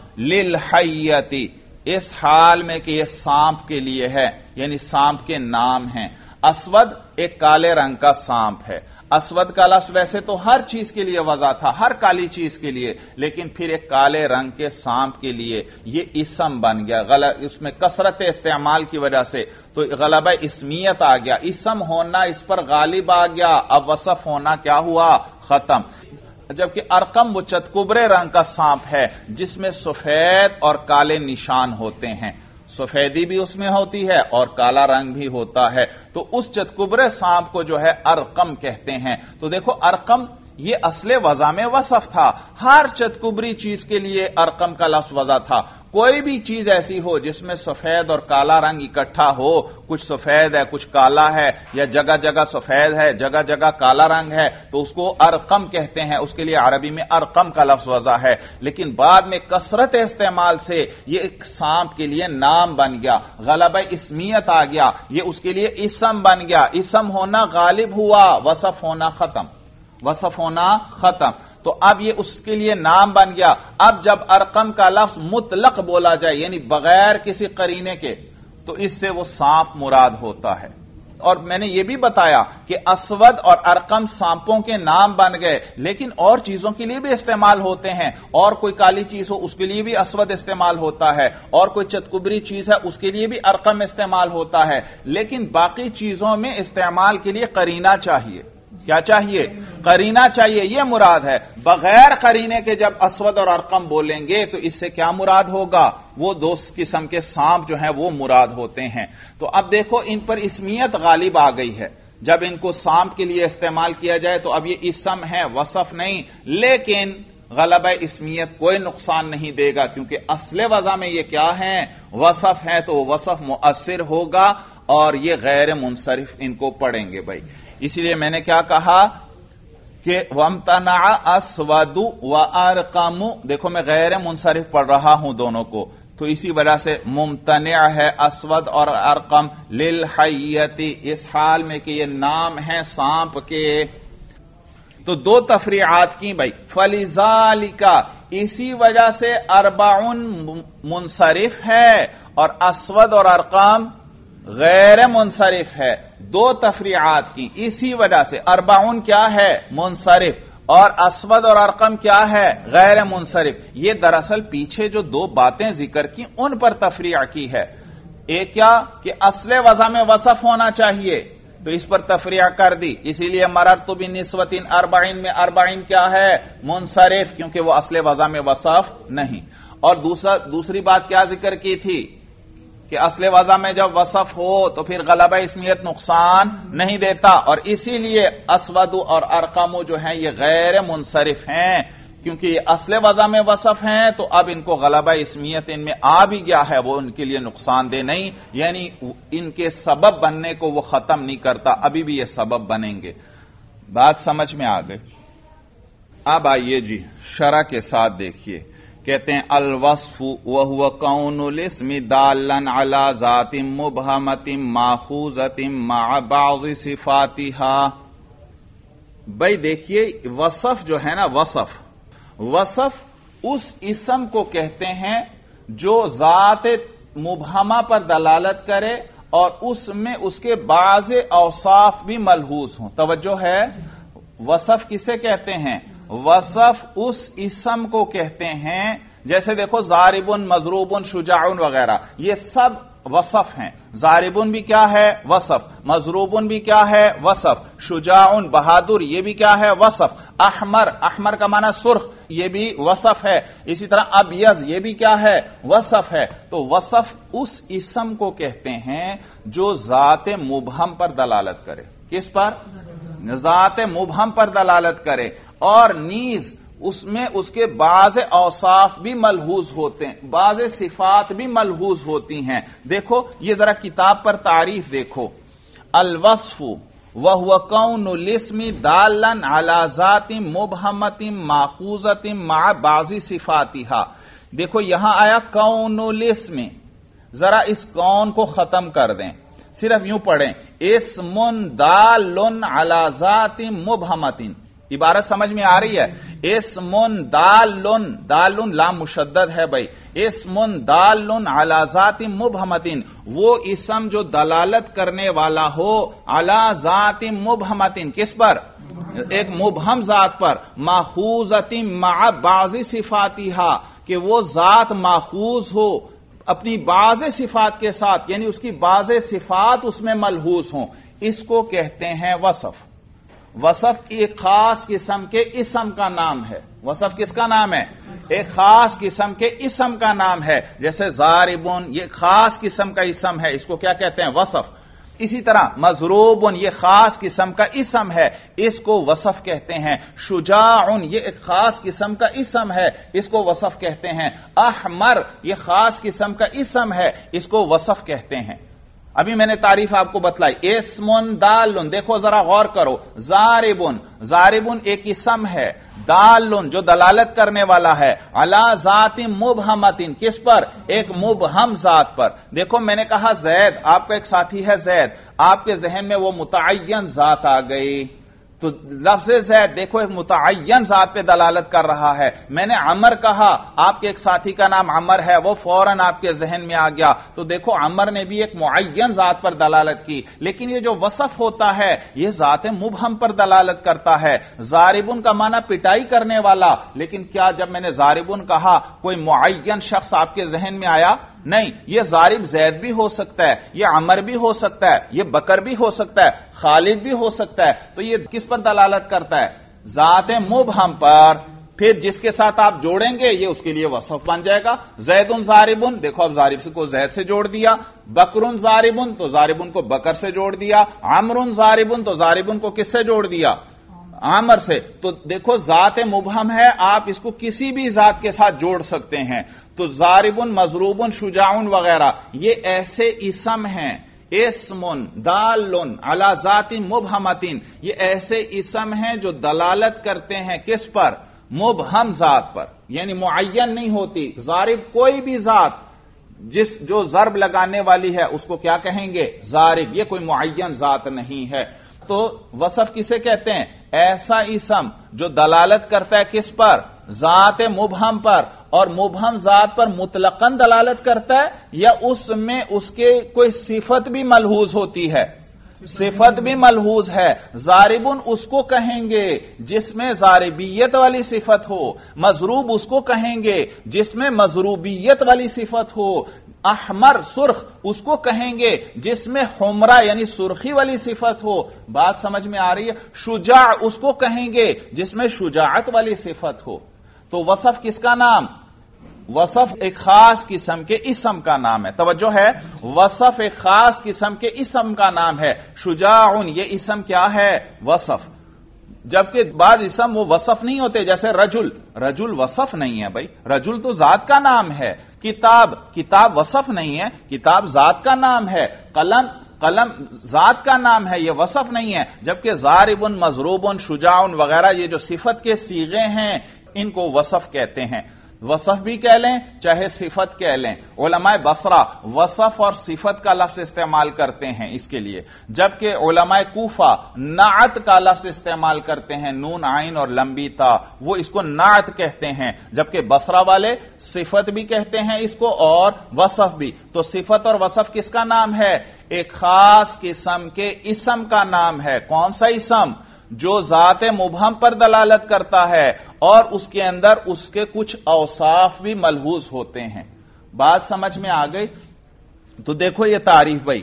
للحیتی، اس حال میں کہ یہ سانپ کے لیے ہے، یعنی سانپ کے نام ہیں. اسود ایک کالے رنگ کا سانپ ہے. اسود کا لفظ ویسے تو ہر چیز کے لیے وضع تھا، ہر کالی چیز کے لیے، لیکن پھر ایک کالے رنگ کے سانپ کے لیے یہ اسم بن گیا. اس میں کثرت استعمال کی وجہ سے تو غلبہ اسمیت آ گیا، اسم ہونا اس پر غالب آ گیا، اب وصف ہونا کیا ہوا؟ ختم. جبکہ ارقم وہ چتکبرے رنگ کا سانپ ہے جس میں سفید اور کالے نشان ہوتے ہیں، سفیدی بھی اس میں ہوتی ہے اور کالا رنگ بھی ہوتا ہے، تو اس چتکبرے سانپ کو جو ہے ارقم کہتے ہیں. تو دیکھو ارقم یہ اصل وضع میں وصف تھا، ہر چتکبری چیز کے لیے ارقم کا لفظ وضع تھا. کوئی بھی چیز ایسی ہو جس میں سفید اور کالا رنگ اکٹھا ہو، کچھ سفید ہے کچھ کالا ہے، یا جگہ جگہ سفید ہے جگہ جگہ کالا رنگ ہے، تو اس کو ارقم کہتے ہیں، اس کے لیے عربی میں ارقم کا لفظ وضع ہے. لیکن بعد میں کثرت استعمال سے یہ ایک سانپ کے لیے نام بن گیا، غلبہ اسمیت آ گیا، یہ اس کے لیے اسم بن گیا. اسم ہونا غالب ہوا، وصف ہونا ختم، وصف ہونا ختم، تو اب یہ اس کے لیے نام بن گیا. اب جب ارقم کا لفظ مطلق بولا جائے یعنی بغیر کسی قرینے کے تو اس سے وہ سانپ مراد ہوتا ہے. اور میں نے یہ بھی بتایا کہ اسود اور ارقم سانپوں کے نام بن گئے، لیکن اور چیزوں کے لیے بھی استعمال ہوتے ہیں. اور کوئی کالی چیز ہو اس کے لیے بھی اسود استعمال ہوتا ہے، اور کوئی چتکبری چیز ہے اس کے لیے بھی ارقم استعمال ہوتا ہے. لیکن باقی چیزوں میں استعمال کے لیے قرینہ چاہیے. کیا چاہیے؟ قرینہ چاہیے، یہ مراد ہے. بغیر قرینے کے جب اسود اور ارقم بولیں گے تو اس سے کیا مراد ہوگا؟ وہ دو قسم کے سانپ جو ہیں وہ مراد ہوتے ہیں. تو اب دیکھو ان پر اسمیت غالب آ گئی ہے، جب ان کو سانپ کے لیے استعمال کیا جائے تو اب یہ اسم ہے، وصف نہیں. لیکن غلبہ اسمیت کوئی نقصان نہیں دے گا کیونکہ اصل وضع میں یہ کیا ہے؟ وصف ہے، تو وصف مؤثر ہوگا اور یہ غیر منصرف ان کو پڑھیں گے بھائی. اسی لیے میں نے کیا کہا کہ وَامْتَنَعَ أَسْوَدُ وَأَرْقَمُ، دیکھو میں غیر منصرف پڑھ رہا ہوں دونوں کو، تو اسی وجہ سے ممتنع ہے اسود اور ارقم للحیتی، اس حال میں کہ یہ نام ہے سانپ کے. تو دو تفریعات کی بھائی. فَلِذَالِكَ، اسی وجہ سے اربعن منصرف ہے اور اسود اور ارقام غیر منصرف ہے. دو تفریعات کی اسی وجہ سے. اربعون کیا ہے؟ منصرف، اور اسود اور ارقم کیا ہے؟ غیر منصرف. یہ دراصل پیچھے جو دو باتیں ذکر کی ان پر تفریع کی ہے. ایک کیا کہ اصل وضع میں وصف ہونا چاہیے تو اس پر تفریع کر دی، اسی لیے مررت بنسوۃ اربعین میں اربعین کیا ہے؟ منصرف، کیونکہ وہ اصل وضع میں وصف نہیں. اور دوسری بات کیا ذکر کی تھی کہ اصل وضع میں جب وصف ہو تو پھر غلبہ اسمیت نقصان نہیں دیتا، اور اسی لیے اسود اور ارقم جو ہیں یہ غیر منصرف ہیں، کیونکہ یہ اصل وضع میں وصف ہیں تو اب ان کو غلبہ اسمیت ان میں آ بھی گیا ہے، وہ ان کے لیے نقصان دہ نہیں، یعنی ان کے سبب بننے کو وہ ختم نہیں کرتا، ابھی بھی یہ سبب بنیں گے۔ بات سمجھ میں آ گئی؟ اب آئیے جی شرح کے ساتھ دیکھیے، کہتے ہیں الوصف وهو کون الاسم دالا علی ذات مبہمۃ ماخوذۃ مع بعض صفاتها۔ بھائی دیکھیے وصف جو ہے نا، وصف اس اسم کو کہتے ہیں جو ذات مبہمہ پر دلالت کرے اور اس میں اس کے بعض اوصاف بھی ملحوظ ہوں۔ توجہ ہے، وصف کسے کہتے ہیں؟ وصف اس اسم کو کہتے ہیں، جیسے دیکھو ضاربن، مضروبن، شجاعن وغیرہ، یہ سب وصف ہیں۔ ضاربن بھی کیا ہے؟ وصف۔ مضروبن بھی کیا ہے؟ وصف۔ شجاعن بہادر، یہ بھی کیا ہے؟ وصف۔ احمر، احمر کا معنی سرخ، یہ بھی وصف ہے۔ اسی طرح ابیض، یہ بھی کیا ہے؟ وصف ہے۔ تو وصف اس اسم کو کہتے ہیں جو ذات مبہم پر دلالت کرے۔ کس پر؟ ذات مبہم پر دلالت کرے، اور نیز اس میں اس کے بعض اوصاف بھی ملحوظ ہوتے ہیں، بعض صفات بھی ملحوظ ہوتی ہیں۔ دیکھو یہ ذرا کتاب پر تعریف دیکھو، الوصف وهو کون الاسم دالا علی ذات مبہمۃ ماخوذۃ مع بعض صفاتها۔ دیکھو یہاں آیا کون الاسم، ذرا اس کون کو ختم کر دیں، صرف یوں پڑھیں اسم دال علی ذات مبہمۃ۔ عبارت سمجھ میں آ رہی ہے؟ اسم دال، دال لام مشدد ہے بھائی، اسم دال علی ذات مبہمۃ، وہ اسم جو دلالت کرنے والا ہو علی ذات مبہمۃ، کس پر؟ ایک مبہم ذات پر، ماخوذۃ مع بعض صفاتها، کہ وہ ذات ماخوذ ہو اپنی بعض صفات کے ساتھ، یعنی اس کی بعض صفات اس میں ملحوظ ہوں، اس کو کہتے ہیں وصف۔ وصف ایک خاص قسم کے اسم کا نام ہے۔ وصف کس کا نام ہے؟ ایک خاص قسم کے اسم کا نام ہے، جیسے ضاربن یہ خاص قسم کا اسم ہے، اس کو کیا کہتے ہیں؟ وصف۔ اسی طرح مضروبن یہ خاص قسم کا اسم ہے، اس کو وصف کہتے ہیں۔ شجاعن یہ ایک خاص قسم کا اسم ہے، اس کو وصف کہتے ہیں۔ احمر یہ خاص قسم کا اسم ہے، اس کو وصف کہتے ہیں۔ ابھی میں نے تعریف آپ کو بتلائی، اسم دال، دیکھو ذرا غور کرو، ضاربن، ضاربن ایک اسم ہے، دال جو دلالت کرنے والا ہے، علی ذات مبہمۃ، کس پر؟ ایک مبہم ذات پر۔ دیکھو میں نے کہا زید، آپ کا ایک ساتھی ہے زید، آپ کے ذہن میں وہ متعین ذات آ گئی، تو لفظ زید دیکھو ایک متعین ذات پہ دلالت کر رہا ہے۔ میں نے عمر کہا، آپ کے ایک ساتھی کا نام عمر ہے، وہ فوراً آپ کے ذہن میں آ گیا، تو دیکھو عمر نے بھی ایک معین ذات پر دلالت کی۔ لیکن یہ جو وصف ہوتا ہے یہ ذات مبہم پر دلالت کرتا ہے۔ ضاربن کا معنی پٹائی کرنے والا، لیکن کیا جب میں نے ضاربن کہا کوئی معین شخص آپ کے ذہن میں آیا؟ نہیں، یہ ضارب زید بھی ہو سکتا ہے، یہ عمر بھی ہو سکتا ہے، یہ بکر بھی ہو سکتا ہے، خالد بھی ہو سکتا ہے۔ تو یہ کس پر دلالت کرتا ہے؟ ذات مبہم پر۔ پھر جس کے ساتھ آپ جوڑیں گے یہ اس کے لیے وصف بن جائے گا۔ زید ضاربن، دیکھو اب ضارب کو زید سے جوڑ دیا، بکر ضاربن تو ضاربن کو بکر سے جوڑ دیا، عمر ضاربن تو ضاربن کو کس سے جوڑ دیا؟ عامر سے۔ تو دیکھو ذات مبہم ہے، آپ اس کو کسی بھی ذات کے ساتھ جوڑ سکتے ہیں۔ تو ضاربن، مضروبن، شجاعن وغیرہ یہ ایسے اسم ہیں، اسم دال علی ذات مبہمۃ، یہ ایسے اسم ہیں جو دلالت کرتے ہیں کس پر؟ مبہم ذات پر، یعنی معین نہیں ہوتی۔ ضارب کوئی بھی ذات جو ضرب لگانے والی ہے اس کو کیا کہیں گے؟ ضارب، یہ کوئی معین ذات نہیں ہے۔ تو وصف کسے کہتے ہیں؟ ایسا اسم جو دلالت کرتا ہے کس پر؟ ذات مبہم پر، اور مبہم ذات پر مطلقاً دلالت کرتا ہے یا اس میں اس کے کوئی صفت بھی ملحوظ ہوتی ہے؟ صفت بھی ملحوظ ہے۔ ضاربن اس کو کہیں گے جس میں ضاربیت والی صفت ہو، مضروب اس کو کہیں گے جس میں مضروبیت والی صفت ہو، احمر سرخ اس کو کہیں گے جس میں حمرہ یعنی سرخی والی صفت ہو۔ بات سمجھ میں آ رہی ہے؟ شجاع اس کو کہیں گے جس میں شجاعت والی صفت ہو۔ تو وصف کس کا نام؟ वसफ एक खास किस्म के इसम का नाम है। तवज्जो है, वसफ एक खास किस्म के इसम का नाम है। शुजाउन ये इसम क्या है? वसफ। जबकि बाद इसम वो वसफ नहीं होते, जैसे रजुल, रजुल वसफ नहीं है भाई, रजुल तो जात का नाम है। किताब, किताब वसफ नहीं है, किताब जात का नाम है। कलम, कलम जात का नाम है, यह वसफ नहीं है। जबकि जारिबुन, मजरूबुन, शुजाउन वगैरह ये जो सिफत के सीगे हैं इनको वसफ कहते हैं। वसफ भी कह लें चाहे सिफत कह लें। उलमाए बसरा वसफ और सिफत का लफ्ज इस्तेमाल करते हैं इसके लिए, जबकि उलमाए कूफा नाअत का लफ्ज इस्तेमाल करते हैं। नून आइन और लंबी ता, वो इसको नाअत कहते हैं, जबकि बसरा वाले सिफत भी कहते हैं इसको और वसफ भी। तो सिफत और वसफ किसका नाम है? एक खास किस्म के इसम का नाम है। कौन सा इसम? जो जात मुबहम पर दलालत करता है और उसके अंदर उसके कुछ औसाफ भी मलहूज होते हैं। बात समझ में आ गई? तो देखो ये तारीफ भाई,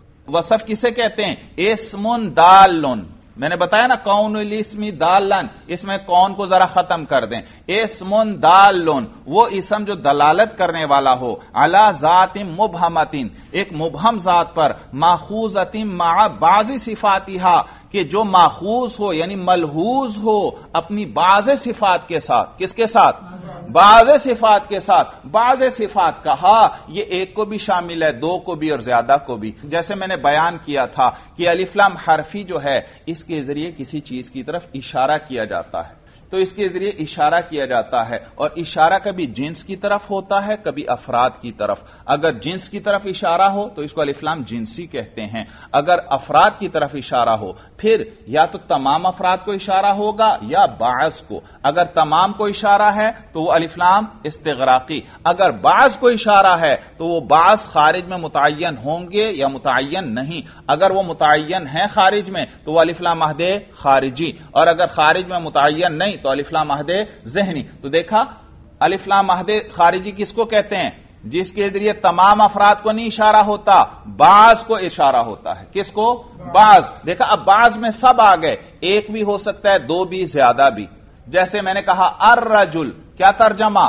वसफ किसे कहते हैं? इस्मुन दालुन, मैंने बताया ना कौनुल इस्मी दालन, इसमें कौन को जरा खत्म कर दें। इस्मुन दालुन वो इसम जो दलालत करने वाला हो, अला जातिम मुबहमतिन एक मुबहम जात पर, माखूजतिम मा बाज़ी सिफातिहा कि जो माखूज हो यानी मलहूज हो अपनी बाज़ सिफात के साथ। किसके साथ? बाज़ सिफात के साथ। बाज़ सिफात कहा ये एक को भी शामिल है, दो को भी और ज्यादा को भी। जैसे मैंने बयान किया था कि अलिफ लाम हरफी जो है इसके जरिए किसी चीज की तरफ इशारा किया जाता है, तो इसके जरिए इशारा किया जाता है और इशारा कभी जिन्स की तरफ होता है कभी अफराद की तरफ। अगर जिन्स की तरफ इशारा हो तो इसको अलिफ लाम जिन्सी कहते हैं, अगर अफराद की तरफ इशारा हो फिर या तो तमाम अफराद को इशारा होगा या बाज़ को। अगर तमाम को इशारा है तो वो अलिफ लाम इस्तिग़राक़ी, अगर बाज़ को इशारा है तो वो बाज़ खारिज में मुतअय्यन होंगे या मुतअय्यन नहीं। अगर वो मुतअय्यन है खारिज में तो वो अलिफ लाम महदे खारिजी, और अगर खारिज में मुतअय्यन नहीं तो अलिफ लाम महदे ज़हनी। तो देखा अलिफ लाम महदे खारिजी किसको कहते हैं? जिसके जरिए तमाम अफराद को नहीं इशारा होता, बाज को इशारा होता है। किसको? बाज। देखा अब बाज में सब आ गए, एक भी हो सकता है, दो भी, ज्यादा भी। जैसे मैंने कहा अर्रजुल, क्या तर्जमा?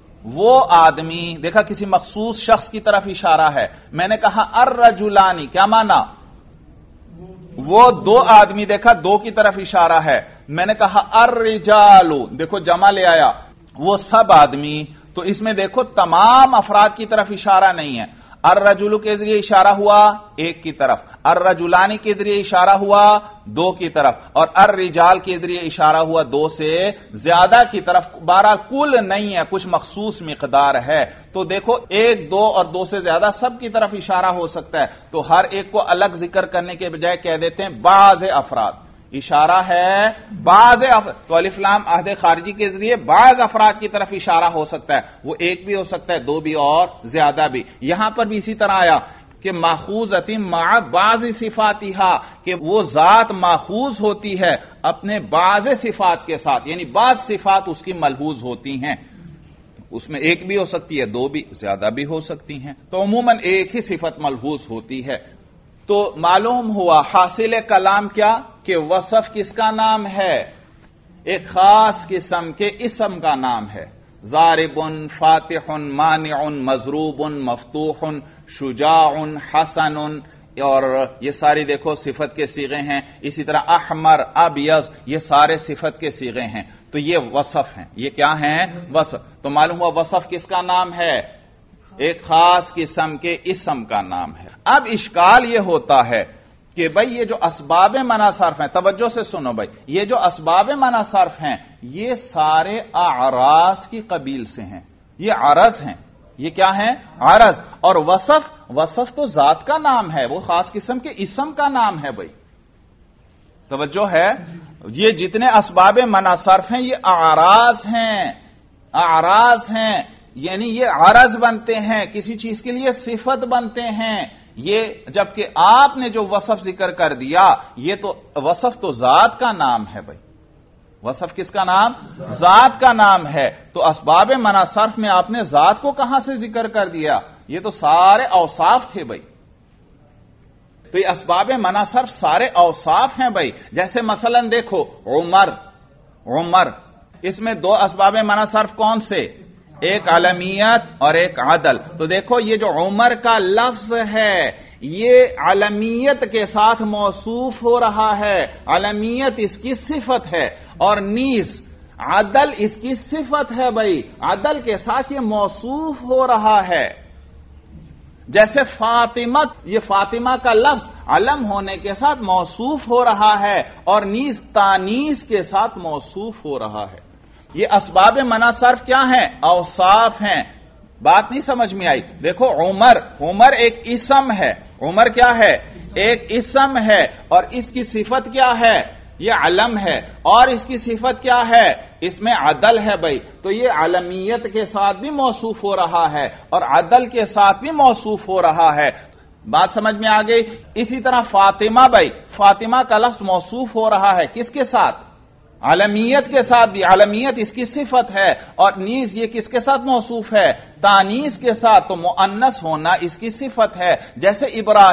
वो आदमी। देखा किसी मखसूस शख्स की तरफ इशारा है। मैंने कहा अर्रजुलानी, क्या माना? वो दो आदमी। देखा दो की तरफ इशारा है। मैंने कहा अर्रिजालु, देखो जमा ले आया, वो सब आदमी। तो इसमें देखो तमाम अफराद की तरफ इशारा नहीं है। अर्रजुलु के जरिए इशारा हुआ एक की तरफ, अर्रजुलानी के जरिए इशारा हुआ दो की तरफ, और अर्रिजाल के जरिए इशारा हुआ दो से ज्यादा की तरफ। 12 कुल नहीं है, कुछ मखसूस मिकदार है। तो देखो एक, दो और दो से ज्यादा सब की तरफ इशारा हो सकता है। तो हर एक को अलग जिक्र करने के बजाय कह देते हैं बाज़ अफराद। इशारा है बाज़ तो अलिफ लाम अहद खारिजी के जरिए बाज़ अफराद की तरफ इशारा हो सकता है। वो एक भी हो सकता है, दो भी और ज्यादा भी। यहां पर भी इसी तरह आया कि माखूज़तिन मा बाज़ सिफातिहा कि वो जात माखूज होती है अपने बाज़ सिफात के साथ, यानी बाज़ सिफात उसकी मलहूज होती हैं। उसमें एक भी हो सकती है, दो भी, ज्यादा भी हो सकती हैं। तो अमूमन एक ही सिफत मलहूज होती है। तो मालूम हुआ हासिल कलाम क्या कि वसफ किसका नाम है? एक खास किस्म के इसम का नाम है। जारिबुन, फातिहुन, मानिउन, मजरूबुन, मफतूहुन, शुजाउन, हसनुन, और ये सारी देखो सिफत के सीगे हैं। इसी तरह अहमर, अबयज़, ये सारे सिफत के सीगे हैं। तो ये वसफ हैं। ये क्या हैं? वसफ। तो मालूम हुआ वसफ किसका नाम है? एक खास किस्म के इसम का नाम है। अब इश्काल यह होता है कि भाई ये जो असबाब मना सर्फ हैं, तवज्जो से सुनो भाई, ये जो असबाब मना सर्फ हैं ये सारे आराज की कबील से हैं। ये अरज हैं। ये क्या हैं? अरज। और वसफ, वसफ तो जात का नाम है, वो खास किस्म के इसम का नाम है भाई। तवज्जो है? ये जितने असबाब मना सर्फ हैं ये आराज हैं। आराज हैं यानी ये अरज बनते हैं, किसी चीज के लिए सिफत बनते हैं ये। जबकि आपने जो वसफ जिक्र कर दिया ये तो वसफ तो जात का नाम है भाई। वसफ किसका नाम? जात का नाम है। तो असबाब मना सर्फ में आपने जात को कहां से जिक्र कर दिया? ये तो सारे औसाफ थे भाई। तो ये असबाब मना सर्फ सारे औसाफ हैं भाई। जैसे मसलन देखो उमर, उमर, इसमें दो असबाब मना सर्फ कौन से? ایک علمیت اور ایک عدل. تو دیکھو یہ جو عمر کا لفظ ہے یہ علمیت کے ساتھ موصوف ہو رہا ہے، علمیت اس کی صفت ہے، اور نیز عدل اس کی صفت ہے. بھائی عدل کے ساتھ یہ موصوف ہو رہا ہے. جیسے فاطمہ، یہ فاطمہ کا لفظ علم ہونے کے ساتھ موصوف ہو رہا ہے اور نیز تانیث کے ساتھ موصوف ہو رہا ہے. یہ اسباب منع صرف کیا ہیں؟ اوصاف ہیں. بات نہیں سمجھ میں آئی؟ دیکھو عمر ایک اسم ہے. عمر کیا ہے؟ ایک اسم ہے، اور اس کی صفت کیا ہے؟ یہ علم ہے. اور اس کی صفت کیا ہے؟ اس میں عدل ہے. بھائی تو یہ علمیت کے ساتھ بھی موصوف ہو رہا ہے اور عدل کے ساتھ بھی موصوف ہو رہا ہے. بات سمجھ میں آ گئی؟ اسی طرح فاطمہ، بھائی فاطمہ کا لفظ موصوف ہو رہا ہے کس کے ساتھ؟ علمیت کے ساتھ بھی. علمیت اس کی صفت ہے، اور نیز یہ کس کے ساتھ موصوف ہے؟ تانیث کے ساتھ. تو مؤنث ہونا اس کی صفت ہے. جیسے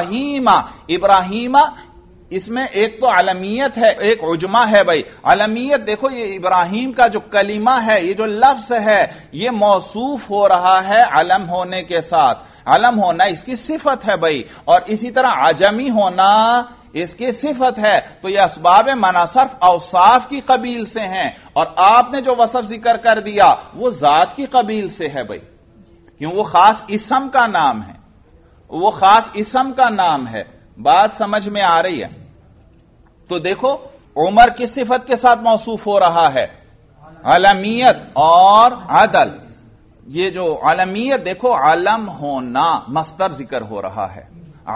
ابراہیم اس میں ایک تو علمیت ہے، ایک عجمہ ہے. بھائی علمیت دیکھو، یہ ابراہیم کا جو کلمہ ہے، یہ جو لفظ ہے، یہ موصوف ہو رہا ہے علم ہونے کے ساتھ. علم ہونا اس کی صفت ہے. بھائی اور اسی طرح عجمی ہونا اس کی صفت ہے. تو یہ اسباب منع صرف اوصاف کی قبیل سے ہیں، اور آپ نے جو وصف ذکر کر دیا وہ ذات کی قبیل سے ہے. بھائی کیوں؟ وہ خاص اسم کا نام ہے، وہ خاص اسم کا نام ہے. بات سمجھ میں آ رہی ہے؟ تو دیکھو عمر کس صفت کے ساتھ موصوف ہو رہا ہے؟ علمیت اور عدل. یہ جو علمیت دیکھو، علم ہونا مصدر ذکر ہو رہا ہے.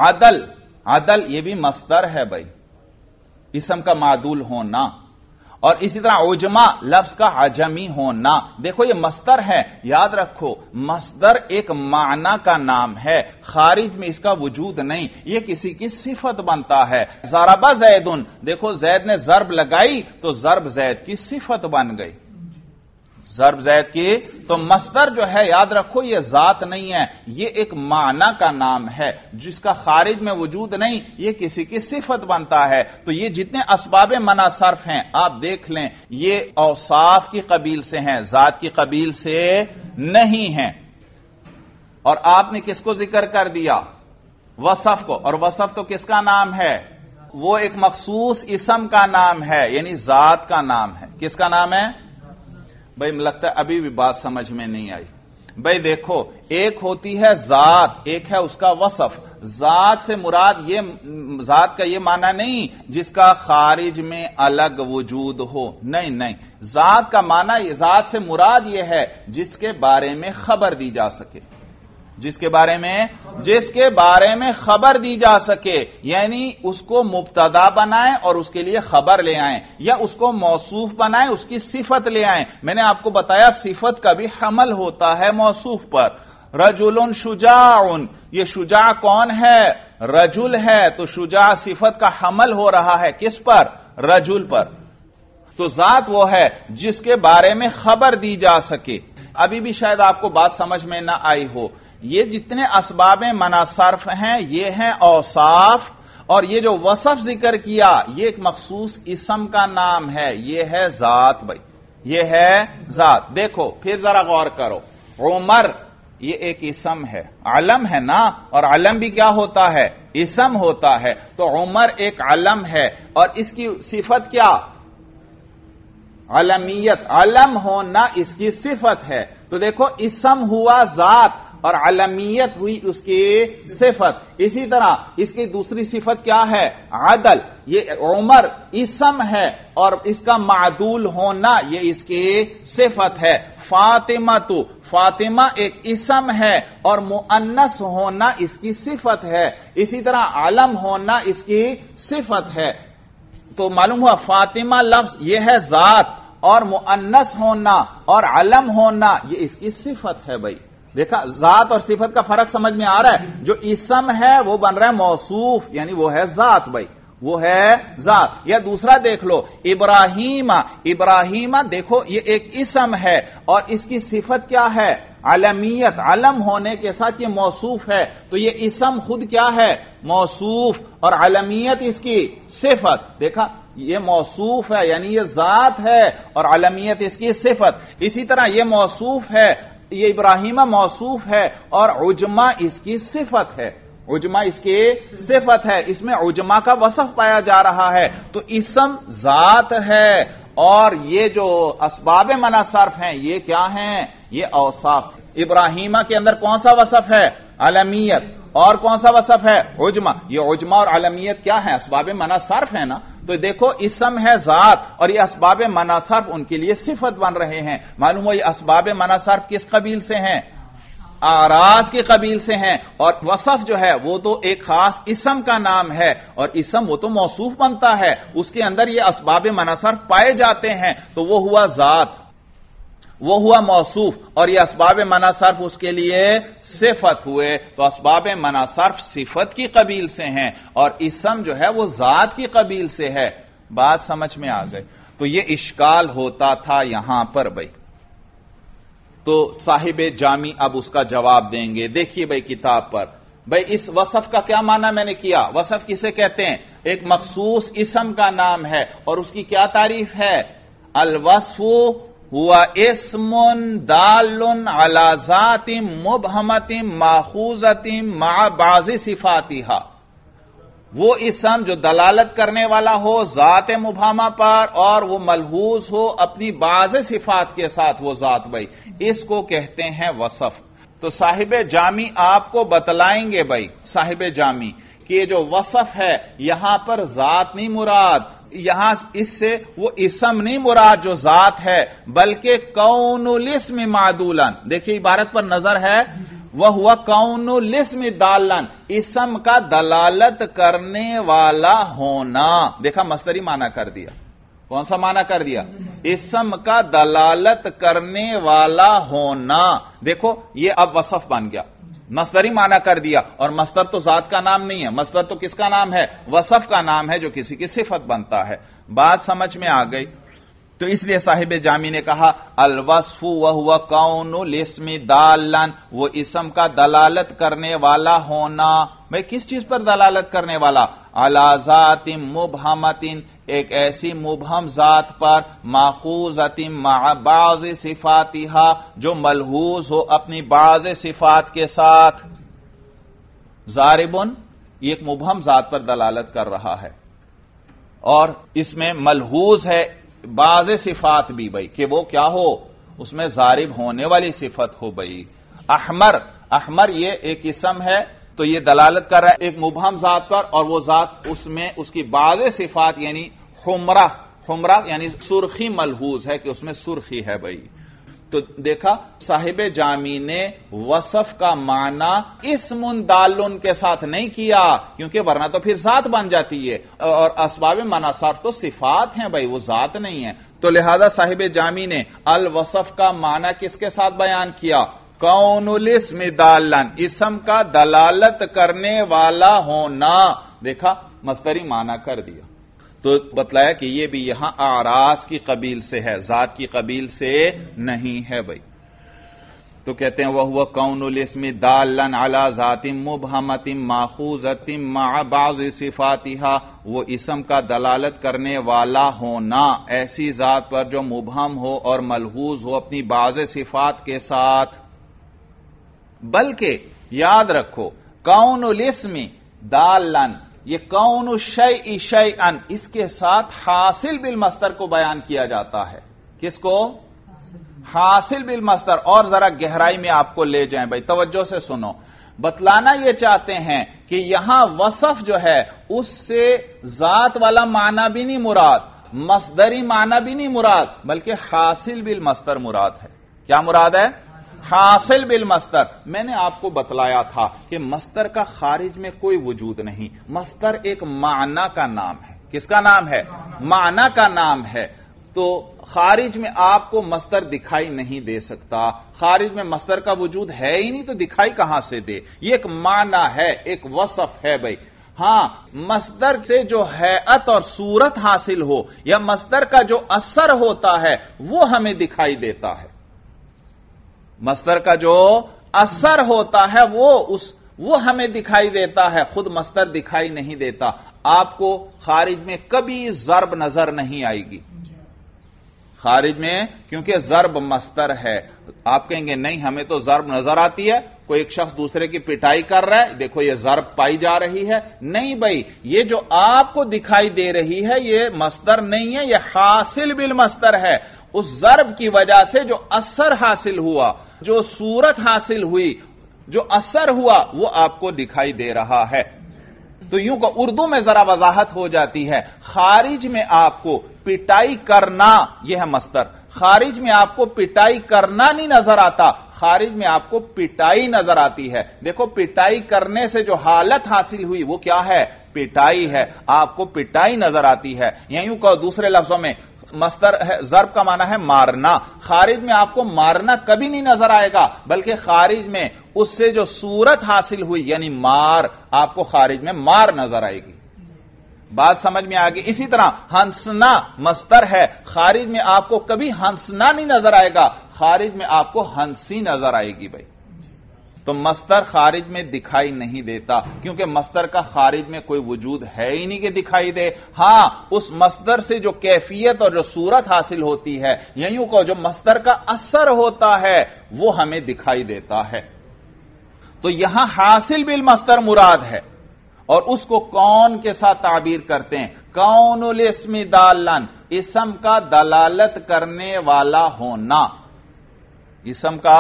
عدل یہ بھی مصدر ہے. بھائی اسم کا معدول ہونا. اور اسی طرح عجمہ لفظ کا عجمی ہونا. دیکھو یہ مصدر ہے. یاد رکھو مصدر ایک معنی کا نام ہے، خارج میں اس کا وجود نہیں، یہ کسی کی صفت بنتا ہے. ضرب زید، دیکھو زید نے ضرب لگائی تو ضرب زید کی صفت بن گئی. ضرب زید کی. تو مصدر جو ہے یاد رکھو یہ ذات نہیں ہے، یہ ایک معنی کا نام ہے جس کا خارج میں وجود نہیں، یہ کسی کی صفت بنتا ہے. تو یہ جتنے اسباب منع صرف ہیں آپ دیکھ لیں، یہ اوصاف کی قبیل سے ہیں، ذات کی قبیل سے نہیں ہیں. اور آپ نے کس کو ذکر کر دیا؟ وصف کو. اور وصف تو کس کا نام ہے؟ وہ ایک مخصوص اسم کا نام ہے، یعنی ذات کا نام ہے. کس کا نام ہے؟ بھائی لگتا ہے ابھی بھی بات سمجھ میں نہیں آئی. بھائی دیکھو ایک ہوتی ہے ذات، ایک ہے اس کا وصف. ذات سے مراد یہ ذات کا یہ معنی نہیں جس کا خارج میں الگ وجود ہو، نہیں. ذات کا معنی، ذات سے مراد یہ ہے جس کے بارے میں خبر دی جا سکے، جس کے بارے میں خبر دی جا سکے. یعنی اس کو مبتدا بنائیں اور اس کے لیے خبر لے آئیں، یا اس کو موصوف بنائیں اس کی صفت لے آئیں. میں نے آپ کو بتایا صفت کا بھی حمل ہوتا ہے موصوف پر. رجل شجاع، یہ شجاع کون ہے؟ رجل ہے. تو شجاع صفت کا حمل ہو رہا ہے کس پر؟ رجل پر. تو ذات وہ ہے جس کے بارے میں خبر دی جا سکے. ابھی بھی شاید آپ کو بات سمجھ میں نہ آئی ہو. یہ جتنے اسباب منع صرف ہیں یہ ہیں اوصاف، اور یہ جو وصف ذکر کیا یہ ایک مخصوص اسم کا نام ہے، یہ ہے ذات. بھائی یہ ہے ذات. دیکھو پھر ذرا غور کرو، عمر یہ ایک اسم ہے، علم ہے نا، اور علم بھی کیا ہوتا ہے؟ اسم ہوتا ہے. تو عمر ایک علم ہے اور اس کی صفت کیا؟ علمیت. علم ہونا اس کی صفت ہے. تو دیکھو اسم ہوا ذات اور علمیت ہوئی اس کی صفت. اسی طرح اس کی دوسری صفت کیا ہے؟ عدل. یہ عمر اسم ہے اور اس کا معدول ہونا یہ اس کی صفت ہے. فاطمہ ایک اسم ہے اور مؤنث ہونا اس کی صفت ہے. اسی طرح علم ہونا اس کی صفت ہے. تو معلوم ہوا فاطمہ لفظ یہ ہے ذات، اور مؤنث ہونا اور علم ہونا یہ اس کی صفت ہے. بھائی دیکھا ذات اور صفت کا فرق سمجھ میں آ رہا ہے؟ جو اسم ہے وہ بن رہا ہے موصوف، یعنی وہ ہے ذات. بھائی وہ ہے ذات. یا دوسرا دیکھ لو ابراہیم دیکھو یہ ایک اسم ہے اور اس کی صفت کیا ہے؟ علمیت. علم ہونے کے ساتھ یہ موصوف ہے. تو یہ اسم خود کیا ہے؟ موصوف، اور علمیت اس کی صفت. دیکھا یہ موصوف ہے یعنی یہ ذات ہے اور علمیت اس کی صفت. اسی طرح یہ موصوف ہے یہ ابراہیمہ موصوف ہے اور عجمہ اس کی صفت ہے، عجمہ اس کی صفت ہے، اس میں عجمہ کا وصف پایا جا رہا ہے، تو اسم ذات ہے اور یہ جو اسباب منع صرف ہیں یہ کیا ہیں؟ یہ اوصاف۔ ابراہیمہ کے اندر کون سا وصف ہے؟ علمیت، اور کون سا وصف ہے؟ عجمہ۔ یہ عجمہ اور علمیت کیا ہے؟ اسباب منع صرف ہے نا، تو دیکھو اسم ہے ذات اور یہ اسباب منع صرف ان کے لیے صفت بن رہے ہیں۔ معلوم ہو یہ اسباب منع صرف کس قبیل سے ہیں؟ اعراض کی قبیل سے ہیں، اور وصف جو ہے وہ تو ایک خاص اسم کا نام ہے، اور اسم وہ تو موصوف بنتا ہے، اس کے اندر یہ اسباب منع صرف پائے جاتے ہیں، تو وہ ہوا ذات، وہ ہوا موصوف، اور یہ اسباب منع صرف اس کے لیے صفت ہوئے، تو اسباب منع صرف صفت کی قبیل سے ہیں اور اسم جو ہے وہ ذات کی قبیل سے ہے۔ بات سمجھ میں آ گئی؟ تو یہ اشکال ہوتا تھا یہاں پر بھائی، تو صاحب جامی اب اس کا جواب دیں گے۔ دیکھیے بھائی کتاب پر، بھائی اس وصف کا کیا معنی میں نے کیا؟ وصف کسے کہتے ہیں؟ ایک مخصوص اسم کا نام ہے، اور اس کی کیا تعریف ہے؟ الوصف ہوا اسم دال علی ذات مبہمۃ ماخوذۃ مع بعض صفاتها، وہ اسم جو دلالت کرنے والا ہو ذات مبہمہ پر اور وہ ملحوظ ہو اپنی بعض صفات کے ساتھ، وہ ذات بھائی اس کو کہتے ہیں وصف۔ تو صاحب جامی آپ کو بتلائیں گے بھائی، صاحب جامی کہ یہ جو وصف ہے یہاں پر ذات نہیں مراد، یہاں اس سے وہ اسم نہیں مراد جو ذات ہے، بلکہ کون الاسم معدولا۔ دیکھیے عبارت پر نظر ہے، وہ ہوا کون الاسم دالن، اسم کا دلالت کرنے والا ہونا۔ دیکھا مصدری معنی کر دیا، کون سا معنی کر دیا؟ اسم کا دلالت کرنے والا ہونا۔ دیکھو یہ اب وصف بن گیا، مصدری معنی کر دیا، اور مصدر تو ذات کا نام نہیں ہے، مصدر تو کس کا نام ہے؟ وصف کا نام ہے جو کسی کی صفت بنتا ہے۔ بات سمجھ میں آ گئی؟ تو اس لیے صاحب جامی نے کہا الوصف وہو کون الاسم دالا، وہ اسم کا دلالت کرنے والا ہونا۔ بھئی کس چیز پر دلالت کرنے والا؟ علی ذات مبہمۃ، ایک ایسی مبہم ذات پر، ماخوذۃ مع بعض صفاتها، جو ملحوظ ہو اپنی بعض صفات کے ساتھ۔ ضاربن یہ ایک مبہم ذات پر دلالت کر رہا ہے، اور اس میں ملحوظ ہے بعض صفات بھی بھائی، کہ وہ کیا ہو؟ اس میں ضارب ہونے والی صفت ہو بھائی۔ احمر، احمر یہ ایک اسم ہے، تو یہ دلالت کر رہا ہے ایک مبہم ذات پر، اور وہ ذات اس میں اس کی بعض صفات یعنی حمرہ، حمرہ یعنی سرخی ملحوظ ہے کہ اس میں سرخی ہے بھائی۔ تو دیکھا صاحب جامی نے وصف کا معنی اسم دالن کے ساتھ نہیں کیا، کیونکہ ورنہ تو پھر ذات بن جاتی ہے، اور اسباب منع صرف تو صفات ہیں بھائی، وہ ذات نہیں ہے۔ تو لہذا صاحب جامی نے الوصف کا معنی کس کے ساتھ بیان کیا؟ کون الاسم دالن، اسم کا دلالت کرنے والا ہونا۔ دیکھا مصدری معنی کر دیا، تو بتلایا کہ یہ بھی یہاں اعراض کی قبیل سے ہے، ذات کی قبیل سے نہیں ہے بھائی۔ تو کہتے ہیں وہ کون الاسم دالا علی ذات مبہمۃ ماخوذۃ مع بعض صفاتها، وہ اسم کا دلالت کرنے والا ہونا ایسی ذات پر جو مبہم ہو اور ملحوظ ہو اپنی بعض صفات کے ساتھ۔ بلکہ یاد رکھو کون الاسم دالا، یہ کون الشیء شیئا، اس کے ساتھ حاصل بالمصدر کو بیان کیا جاتا ہے۔ کس کو؟ حاصل بالمصدر۔ اور ذرا گہرائی میں آپ کو لے جائیں بھائی، توجہ سے سنو۔ بتلانا یہ چاہتے ہیں کہ یہاں وصف جو ہے اس سے ذات والا معنی بھی نہیں مراد، مصدری معنی بھی نہیں مراد، بلکہ حاصل بالمصدر مراد ہے۔ کیا مراد ہے؟ حاصل بالمصدر۔ میں نے آپ کو بتلایا تھا کہ مصدر کا خارج میں کوئی وجود نہیں، مصدر ایک معنی کا نام ہے۔ کس کا نام ہے؟ معنی کا نام ہے۔ تو خارج میں آپ کو مصدر دکھائی نہیں دے سکتا، خارج میں مصدر کا وجود ہے ہی نہیں، تو دکھائی کہاں سے دے؟ یہ ایک معنی ہے، ایک وصف ہے بھائی۔ ہاں مصدر سے جو ہیئت اور صورت حاصل ہو یا مصدر کا جو اثر ہوتا ہے وہ ہمیں دکھائی دیتا ہے، مصدر کا جو اثر ہوتا ہے وہ ہمیں دکھائی دیتا ہے، خود مصدر دکھائی نہیں دیتا۔ آپ کو خارج میں کبھی ضرب نظر نہیں آئے گی، خارج میں کیونکہ ضرب مصدر ہے. آپ کہیں گے نہیں ہمیں تو ضرب نظر آتی ہے, کوئی ایک شخص دوسرے کی پٹائی کر رہا ہے, دیکھو یہ ضرب پائی جا رہی ہے. نہیں بھائی, یہ جو آپ کو دکھائی دے رہی ہے یہ مصدر نہیں ہے, یہ حاصل بالمصدر ہے. اس ضرب کی وجہ سے جو اثر حاصل ہوا, جو صورت حاصل ہوئی, جو اثر ہوا, وہ آپ کو دکھائی دے رہا ہے. تو یوں کہ اردو میں ذرا وضاحت ہو جاتی ہے. خارج میں آپ کو پٹائی کرنا یہ ہے مصدر. خارج میں آپ کو پٹائی کرنا نہیں نظر آتا, خارج میں آپ کو پٹائی نظر آتی ہے. دیکھو پٹائی کرنے سے جو حالت حاصل ہوئی وہ کیا ہے؟ پٹائی ہے. آپ کو پٹائی نظر آتی ہے. یوں کہ دوسرے لفظوں میں مصدر ہے, ضرب کا معنی ہے مارنا. خارج میں آپ کو مارنا کبھی نہیں نظر آئے گا, بلکہ خارج میں اس سے جو صورت حاصل ہوئی یعنی مار, آپ کو خارج میں مار نظر آئے گی. بات سمجھ میں آ گئی؟ اسی طرح ہنسنا مصدر ہے, خارج میں آپ کو کبھی ہنسنا نہیں نظر آئے گا, خارج میں آپ کو ہنسی نظر آئے گی. بھائی تو مصدر خارج میں دکھائی نہیں دیتا, کیونکہ مصدر کا خارج میں کوئی وجود ہے ہی نہیں کہ دکھائی دے. ہاں اس مصدر سے جو کیفیت اور جو صورت حاصل ہوتی ہے, یوں کہ جو مصدر کا اثر ہوتا ہے وہ ہمیں دکھائی دیتا ہے. تو یہاں حاصل بالمصدر مراد ہے, اور اس کو کون کے ساتھ تعبیر کرتے ہیں؟ کون الاسم دالن, اسم کا دلالت کرنے والا ہونا, اسم کا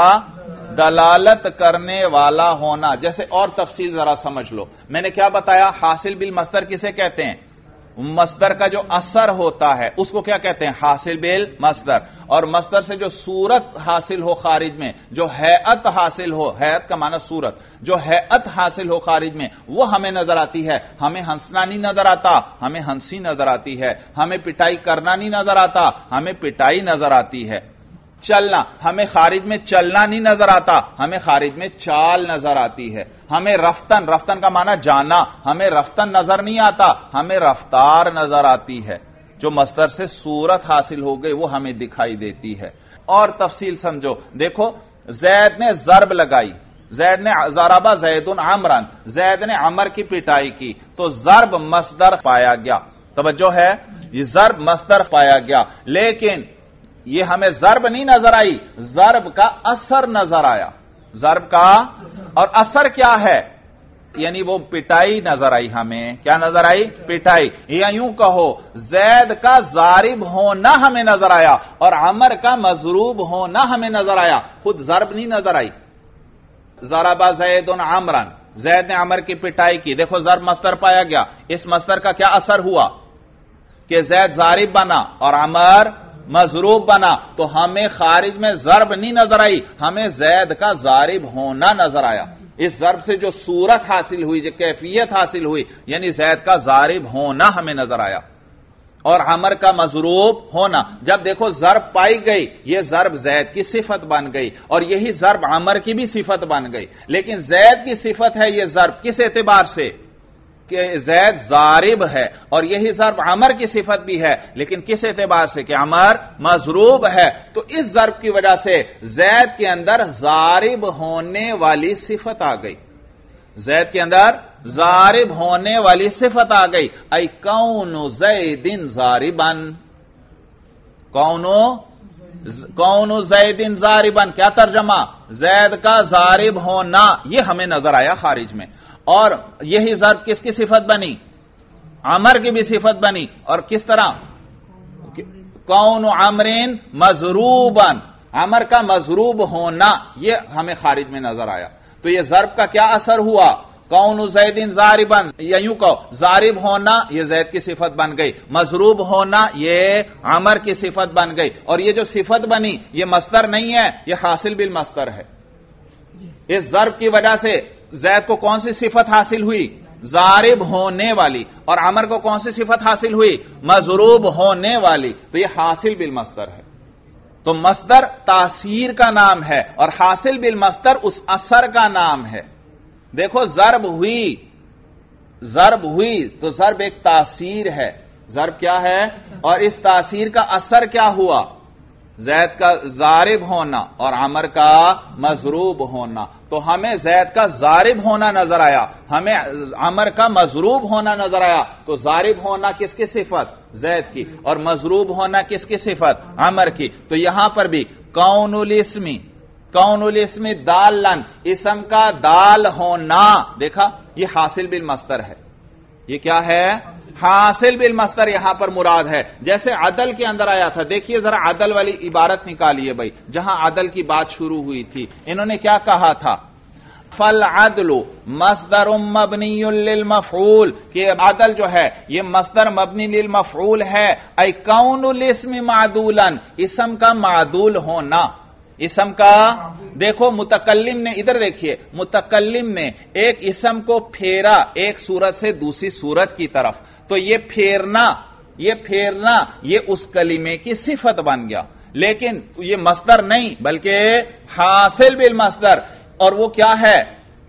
دلالت کرنے والا ہونا. جیسے اور تفصیل ذرا سمجھ لو, میں نے کیا بتایا؟ حاصل بالمصدر کسے کہتے ہیں؟ مصدر کا جو اثر ہوتا ہے اس کو کیا کہتے ہیں؟ حاصل بالمصدر. اور مصدر سے جو صورت حاصل ہو خارج میں, جو ہیئت حاصل ہو, ہیئت کا معنی صورت, جو ہیئت حاصل ہو خارج میں وہ ہمیں نظر آتی ہے. ہمیں ہنسنا نہیں نظر آتا, ہمیں ہنسی نظر آتی ہے. ہمیں پٹائی کرنا نہیں نظر آتا, ہمیں پٹائی نظر آتی ہے. چلنا, ہمیں خارج میں چلنا نہیں نظر آتا, ہمیں خارج میں چال نظر آتی ہے. ہمیں رفتن, رفتن کا معنی جانا, ہمیں رفتن نظر نہیں آتا, ہمیں رفتار نظر آتی ہے. جو مصدر سے صورت حاصل ہو گئی وہ ہمیں دکھائی دیتی ہے. اور تفصیل سمجھو, دیکھو زید نے ضرب لگائی, زید نے ضربہ زید عمرن, زید نے عمر کی پٹائی کی, تو ضرب مصدر پایا گیا. توجہ ہے, یہ ضرب مصدر پایا گیا, لیکن یہ ہمیں ضرب نہیں نظر آئی, ضرب کا اثر نظر آیا. ضرب کا اور اثر کیا ہے؟ یعنی وہ پٹائی نظر آئی. ہمیں کیا نظر آئی؟ پٹائی. یا یوں کہو زید کا ضارب ہونا ہمیں نظر آیا اور عمر کا مضروب ہونا ہمیں نظر آیا, خود ضرب نہیں نظر آئی. ضربہ زید عمرن, زید نے عمر کی پٹائی کی. دیکھو ضرب مصدر پایا گیا, اس مصدر کا کیا اثر ہوا کہ زید ضارب بنا اور عمر مضروب بنا. تو ہمیں خارج میں ضرب نہیں نظر آئی, ہمیں زید کا ضارب ہونا نظر آیا. اس ضرب سے جو صورت حاصل ہوئی, جو کیفیت حاصل ہوئی, یعنی زید کا ضارب ہونا ہمیں نظر آیا اور عمر کا مضروب ہونا. جب دیکھو ضرب پائی گئی, یہ ضرب زید کی صفت بن گئی اور یہی ضرب عمر کی بھی صفت بن گئی. لیکن زید کی صفت ہے یہ ضرب کس اعتبار سے کہ زید ضارب ہے, اور یہی ضرب عمر کی صفت بھی ہے, لیکن کس اعتبار سے کہ عمر مضروب ہے. تو اس ضرب کی وجہ سے زید کے اندر ضارب ہونے والی صفت آ گئی, زید کے اندر ضارب ہونے والی صفت آ گئی. ای کون زید ضاربن, کون زید ضاربن, کیا ترجمہ؟ زید کا ضارب ہونا, یہ ہمیں نظر آیا خارج میں. اور یہی ضرب کس کی صفت بنی؟ عمر کی بھی صفت بنی. اور کس طرح؟ کون عمرین مضروبن, عمر کا مضروب ہونا, یہ ہمیں خارج میں نظر آیا. تو یہ ضرب کا کیا اثر ہوا؟ کون زید ضاربن, یا یوں کہو ضارب ہونا یہ زید کی صفت بن گئی, مضروب ہونا یہ عمر کی صفت بن گئی. اور یہ جو صفت بنی یہ مصدر نہیں ہے, یہ حاصل بالمصدر ہے. اس ضرب کی وجہ سے زید کو کون سی صفت حاصل ہوئی؟ ضارب ہونے والی. اور عمر کو کون سی صفت حاصل ہوئی؟ مضروب ہونے والی. تو یہ حاصل بالمصدر ہے. تو مصدر تاثیر کا نام ہے اور حاصل بالمصدر اس اثر کا نام ہے. دیکھو ضرب ہوئی تو ضرب ایک تاثیر ہے. ضرب کیا ہے؟ اور اس تاثیر کا اثر کیا ہوا؟ زید کا ضارب ہونا اور عمر کا مضروب ہونا. تو ہمیں زید کا ضارب ہونا نظر آیا, ہمیں عمر کا مضروب ہونا نظر آیا. تو ضارب ہونا کس کی صفت؟ زید کی. اور مضروب ہونا کس کی صفت؟ عمر کی. تو یہاں پر بھی کون الاسم دالن, اسم کا دال ہونا, دیکھا یہ حاصل بالمصدر ہے. یہ کیا ہے؟ حاصل بالمصدر یہاں پر مراد ہے. جیسے عدل کے اندر آیا تھا, دیکھیے ذرا عدل والی عبارت نکالیے بھائی, جہاں عدل کی بات شروع ہوئی تھی. انہوں نے کیا کہا تھا؟ فالعدل مصدر مبنی للمفعول, کہ عدل جو ہے یہ مصدر مبنی للمفعول ہے. ای کون الاسم معدولا, اسم کا معدول ہونا. اسم کا, دیکھو متکلم نے, ادھر دیکھیے, متکلم نے ایک اسم کو پھیرا ایک صورت سے دوسری صورت کی طرف, تو یہ پھیرنا یہ اس کلمے کی صفت بن گیا. لیکن یہ مصدر نہیں بلکہ حاصل بالمصدر. اور وہ کیا ہے؟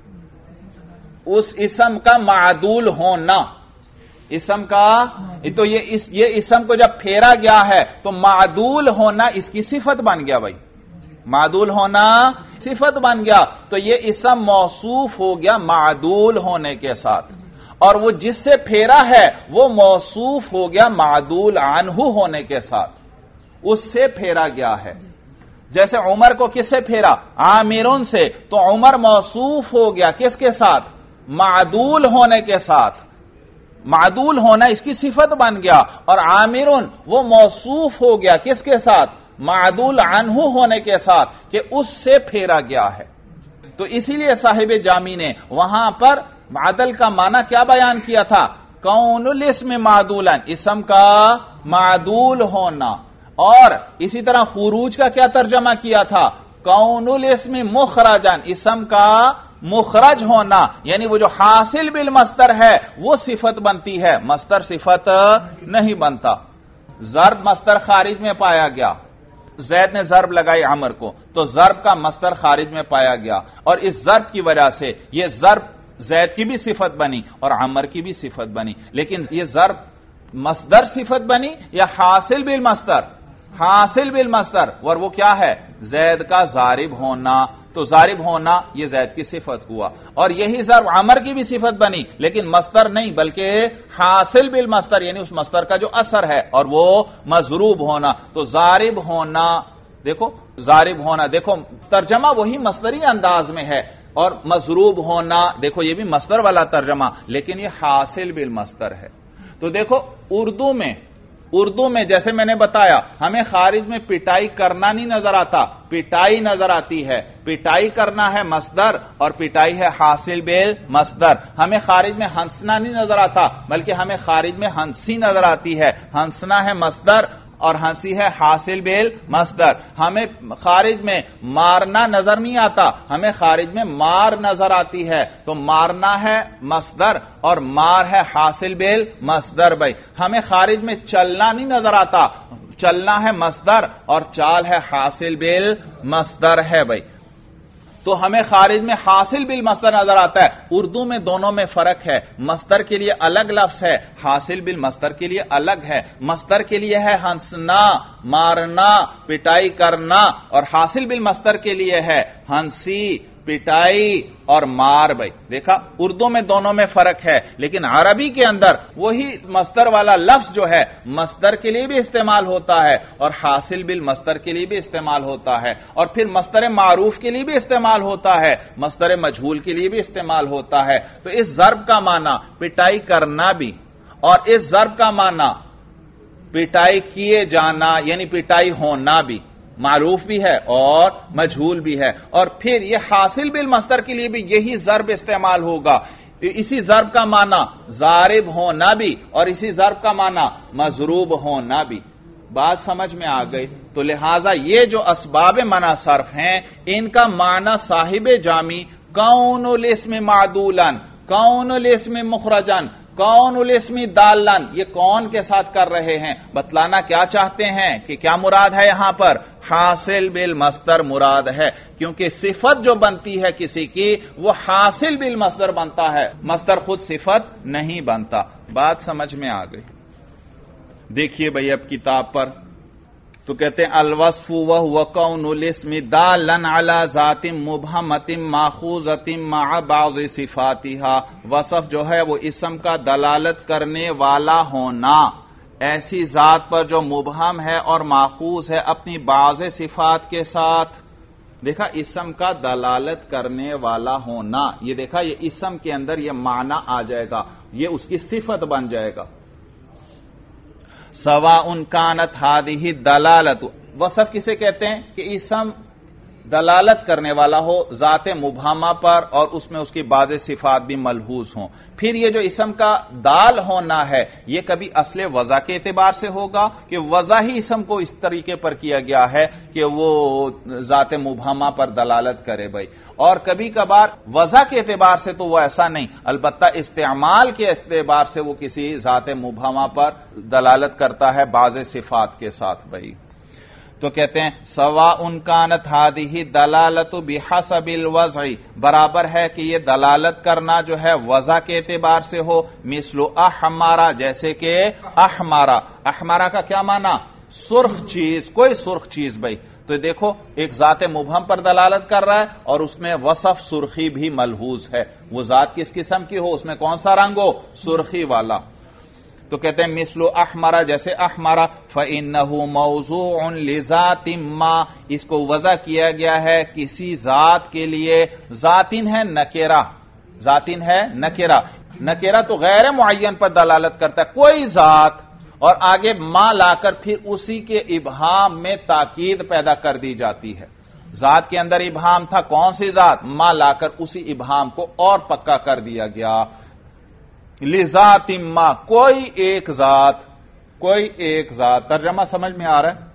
اس اسم کا معدول ہونا. اسم کا, تو یہ اسم کو جب پھیرا گیا ہے تو معدول ہونا اس کی صفت بن گیا بھائی. معدول ہونا صفت بن گیا. تو یہ اسم موصوف ہو گیا معدول ہونے کے ساتھ, اور وہ جس سے پھیرا ہے وہ موصوف ہو گیا معدول عنہ ہونے کے ساتھ. اس سے پھیرا گیا ہے. جیسے عمر کو کس سے پھیرا؟ عامرون سے. تو عمر موصوف ہو گیا کس کے ساتھ؟ معدول ہونے کے ساتھ. معدول ہونا اس کی صفت بن گیا. اور عامرون وہ موصوف ہو گیا کس کے ساتھ؟ معدول عنہ ہونے کے ساتھ, کہ اس سے پھیرا گیا ہے. تو اسی لیے صاحب جامی نے وہاں پر عدل کا معنی کیا بیان کیا تھا؟ کون الاسم معدولا, اسم کا معدول ہونا. اور اسی طرح خروج کا کیا ترجمہ کیا تھا؟ کون الاسم مخرجا, اسم کا مخرج ہونا. یعنی وہ جو حاصل بالمصدر ہے وہ صفت بنتی ہے, مصدر صفت نہیں بنتا. ضرب مصدر خارج میں پایا گیا, زید نے ضرب لگائی عمر کو, تو ضرب کا مصدر خارج میں پایا گیا, اور اس ضرب کی وجہ سے یہ ضرب زید کی بھی صفت بنی اور عمر کی بھی صفت بنی. لیکن یہ ضرب مصدر صفت بنی یا حاصل بالمصدر؟ حاصل بالمصدر. اور وہ کیا ہے؟ زید کا ضارب ہونا. تو ضارب ہونا یہ زید کی صفت ہوا, اور یہی ضرب عمر کی بھی صفت بنی, لیکن مصدر نہیں بلکہ حاصل بالمصدر, یعنی اس مصدر کا جو اثر ہے, اور وہ مضروب ہونا. تو ضارب ہونا, دیکھو ضارب ہونا, دیکھو ترجمہ وہی مصدری انداز میں ہے, اور مضروب ہونا دیکھو یہ بھی مصدر والا ترجمہ, لیکن یہ حاصل بالمصدر ہے. تو دیکھو اردو میں جیسے میں نے بتایا, ہمیں خارج میں پٹائی کرنا نہیں نظر آتا, پٹائی نظر آتی ہے. پٹائی کرنا ہے مصدر, اور پٹائی ہے حاصل بالمصدر. ہمیں خارج میں ہنسنا نہیں نظر آتا بلکہ ہمیں خارج میں ہنسی نظر آتی ہے. ہنسنا ہے مصدر اور ہنسی ہے حاصل بالمصدر. ہمیں خارج میں مارنا نظر نہیں آتا, ہمیں خارج میں مار نظر آتی ہے. تو مارنا ہے مصدر اور مار ہے حاصل بالمصدر. بھائی ہمیں خارج میں چلنا نہیں نظر آتا, چلنا ہے مصدر اور چال ہے حاصل بالمصدر ہے. بھائی تو ہمیں خارج میں حاصل بالمصدر نظر آتا ہے. اردو میں دونوں میں فرق ہے. مصدر کے لیے الگ لفظ ہے, حاصل بالمصدر کے لیے الگ ہے. مصدر کے لیے ہے ہنسنا, مارنا, پٹائی کرنا, اور حاصل بالمصدر کے لیے ہے ہنسی, پٹائی اور مار. بھائی دیکھا اردو میں دونوں میں فرق ہے, لیکن عربی کے اندر وہی مصدر والا لفظ جو ہے مصدر کے لیے بھی استعمال ہوتا ہے اور حاصل بالمصدر کے لیے بھی استعمال ہوتا ہے, اور پھر مصدر معروف کے لیے بھی استعمال ہوتا ہے, مصدر مجہول کے لیے بھی استعمال ہوتا ہے. تو اس ضرب کا معنی پٹائی کرنا بھی, اور اس ضرب کا معنی پٹائی کیے جانا یعنی پٹائی ہونا بھی, معروف بھی ہے اور مجہول بھی ہے. اور پھر یہ حاصل بالمصدر کے لیے بھی یہی ضرب استعمال ہوگا. تو اسی ضرب کا معنی ضارب ہونا بھی اور اسی ضرب کا معنی مضروب ہونا بھی. بات سمجھ میں آ گئی؟ تو لہذا یہ جو اسباب منع صرف ہیں ان کا معنی صاحب جامی کون الاسم معدولا, کون الاسم مخرجا, کون الاسم دالن, یہ کون کے ساتھ کر رہے ہیں؟ بتلانا کیا چاہتے ہیں کہ کیا مراد ہے یہاں پر؟ حاصل بالمصدر مراد ہے, کیونکہ صفت جو بنتی ہے کسی کی وہ حاصل بالمصدر بنتا ہے, مصدر خود صفت نہیں بنتا. بات سمجھ میں آ گئی؟ دیکھیے بھئی اب کتاب پر تو کہتے ہیں الوصف وهو كون الاسم دالا على ذات مبہمۃ ماخوذۃ مع بعض صفاتها، وصف جو ہے وہ اسم کا دلالت کرنے والا ہونا ایسی ذات پر جو مبہم ہے اور ماخوذ ہے اپنی بعض صفات کے ساتھ۔ دیکھا اسم کا دلالت کرنے والا ہونا، یہ دیکھا یہ اسم کے اندر یہ معنی آ جائے گا، یہ اس کی صفت بن جائے گا۔ سواء کانت هذه دلالت، وصف کسے کہتے ہیں کہ اسم دلالت کرنے والا ہو ذات مبہمہ پر اور اس میں اس کی بعض صفات بھی ملحوظ ہوں۔ پھر یہ جو اسم کا دال ہونا ہے یہ کبھی اصل وضع کے اعتبار سے ہوگا کہ وضع ہی اسم کو اس طریقے پر کیا گیا ہے کہ وہ ذات مبہمہ پر دلالت کرے بھائی، اور کبھی کبھار وضع کے اعتبار سے تو وہ ایسا نہیں، البتہ استعمال کے اعتبار سے وہ کسی ذات مبہمہ پر دلالت کرتا ہے بعض صفات کے ساتھ بھائی۔ تو کہتے ہیں سواء کانت هذه دلالت بحسب الوضع، برابر ہے کہ یہ دلالت کرنا جو ہے وضع کے اعتبار سے ہو، مثل احمرا، جیسے کہ احمرا، احمرا کا کیا معنی؟ سرخ چیز، کوئی سرخ چیز بھائی۔ تو دیکھو ایک ذات مبہم پر دلالت کر رہا ہے اور اس میں وصف سرخی بھی ملحوظ ہے، وہ ذات کس قسم کی ہو، اس میں کون سا رنگ ہو؟ سرخی والا۔ تو کہتے ہیں مثل احمرا، جیسے احمرا، فإنه موضوع لذات ما، اس کو وضع کیا گیا ہے کسی ذات کے لیے، ذاتن ہے نکرہ، ذاتن ہے نکرہ، نکرہ تو غیر معین پر دلالت کرتا ہے، کوئی ذات، اور آگے ما لا کر پھر اسی کے ابہام میں تاکید پیدا کر دی جاتی ہے۔ ذات کے اندر ابہام تھا، کون سی ذات؟ ما لا کر اسی ابہام کو اور پکا کر دیا گیا۔ لذات ما، کوئی ایک ذات، کوئی ایک ذات، ترجمہ سمجھ میں آ رہا ہے؟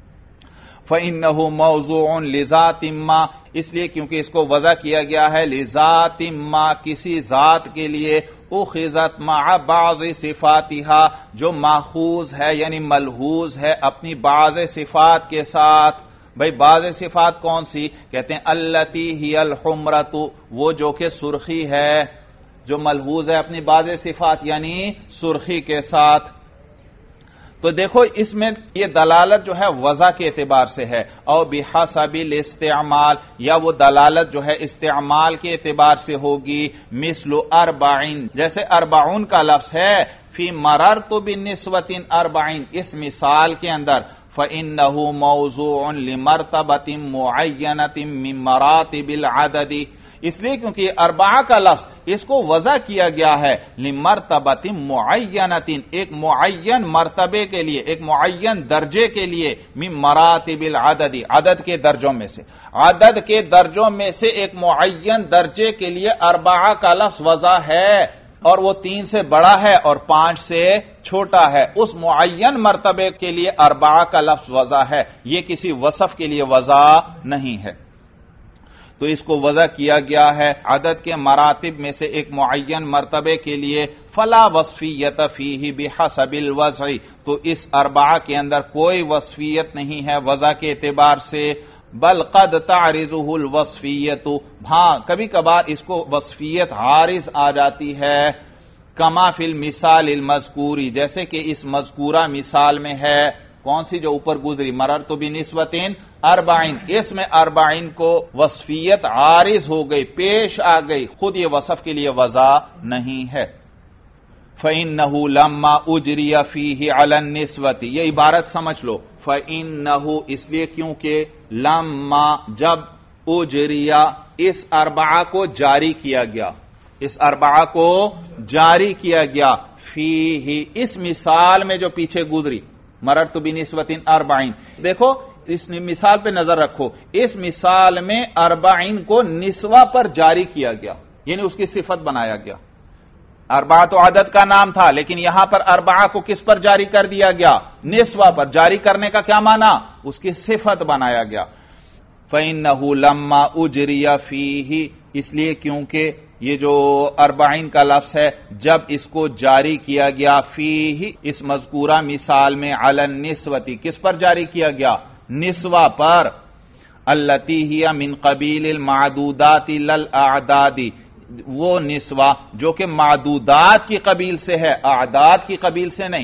فإنه موضوع لذات ما، اس لیے کیونکہ اس کو وضع کیا گیا ہے لذات ما، کسی ذات کے لیے، اخذت مع بعض صفاتها، جو ماخوذ ہے یعنی ملحوظ ہے اپنی بعض صفات کے ساتھ۔ بھئی بعض صفات کون سی؟ کہتے ہیں التی ہی الحمرۃ، وہ جو کہ سرخی ہے، جو ملحوظ ہے اپنی بعض صفات یعنی سرخی کے ساتھ۔ تو دیکھو اس میں یہ دلالت جو ہے وضع کے اعتبار سے ہے، او بحسب الاستعمال، یا وہ دلالت جو ہے استعمال کے اعتبار سے ہوگی، مثل اربعین، جیسے اربعون کا لفظ ہے، فی مررت بنسبۃ اربعین، اس مثال کے اندر، فإنه موضوع لمرتبۃ معینۃ من مراتب العدد، اس لیے کیونکہ یہ اربعہ کا لفظ اس کو وضع کیا گیا ہے لمرتبۃ معینۃ، ایک معین مرتبے کے لیے، ایک معین درجے کے لیے، من مراتب العدد، عدد کے درجوں میں سے، عدد کے درجوں میں سے ایک معین درجے کے لیے اربعہ کا لفظ وضع ہے، اور وہ 3 سے بڑا ہے اور 5 سے چھوٹا ہے، اس معین مرتبے کے لیے اربعہ کا لفظ وضع ہے، یہ کسی وصف کے لیے وضع نہیں ہے۔ تو اس کو وضع کیا گیا ہے عدد کے مراتب میں سے ایک معین مرتبے کے لیے، فلا وصفیت فیہ بحسب الوضع، تو اس اربعہ کے اندر کوئی وصفیت نہیں ہے وضع کے اعتبار سے، بل قد تعرضه الوصفیت، ہاں کبھی کبھار اس کو وصفیت عارض آ جاتی ہے، کما فی المثال المذکوری، جیسے کہ اس مذکورہ مثال میں ہے، کون سی جو اوپر گزری، مررت بنسبۃ اربعین، اس میں اربعین کو وصفیت عارض ہو گئی، پیش آ گئی، خود یہ وصف کے لیے وضع نہیں ہے۔ فإنه لما اجری فیہ علی النسبۃ، یہ عبارت سمجھ لو، فإنه اس لیے کیونکہ لما جب اجری، اس اربعہ کو جاری کیا گیا، اس اربعہ کو جاری کیا گیا، فیہ اس مثال میں جو پیچھے گزری، مررت بنسبۃ اربعین، دیکھو اس مثال پہ نظر رکھو، اس مثال میں اربعین کو نسوہ پر جاری کیا گیا، یعنی اس کی صفت بنایا گیا۔ اربعہ تو عدد کا نام تھا، لیکن یہاں پر اربعہ کو کس پر جاری کر دیا گیا؟ نسوہ پر۔ جاری کرنے کا کیا معنی؟ اس کی صفت بنایا گیا۔ فإنه لما اجری فیہ، اس لیے کیونکہ یہ جو اربعین کا لفظ ہے جب اس کو جاری کیا گیا، فیہ اس مذکورہ مثال میں، علی النسوۃ کس پر جاری کیا گیا؟ نسوہ پر، التی ہی من قبیل المعدودات للاعداد، وہ نسوہ جو کہ معدودات کی قبیل سے ہے، اعداد کی قبیل سے نہیں۔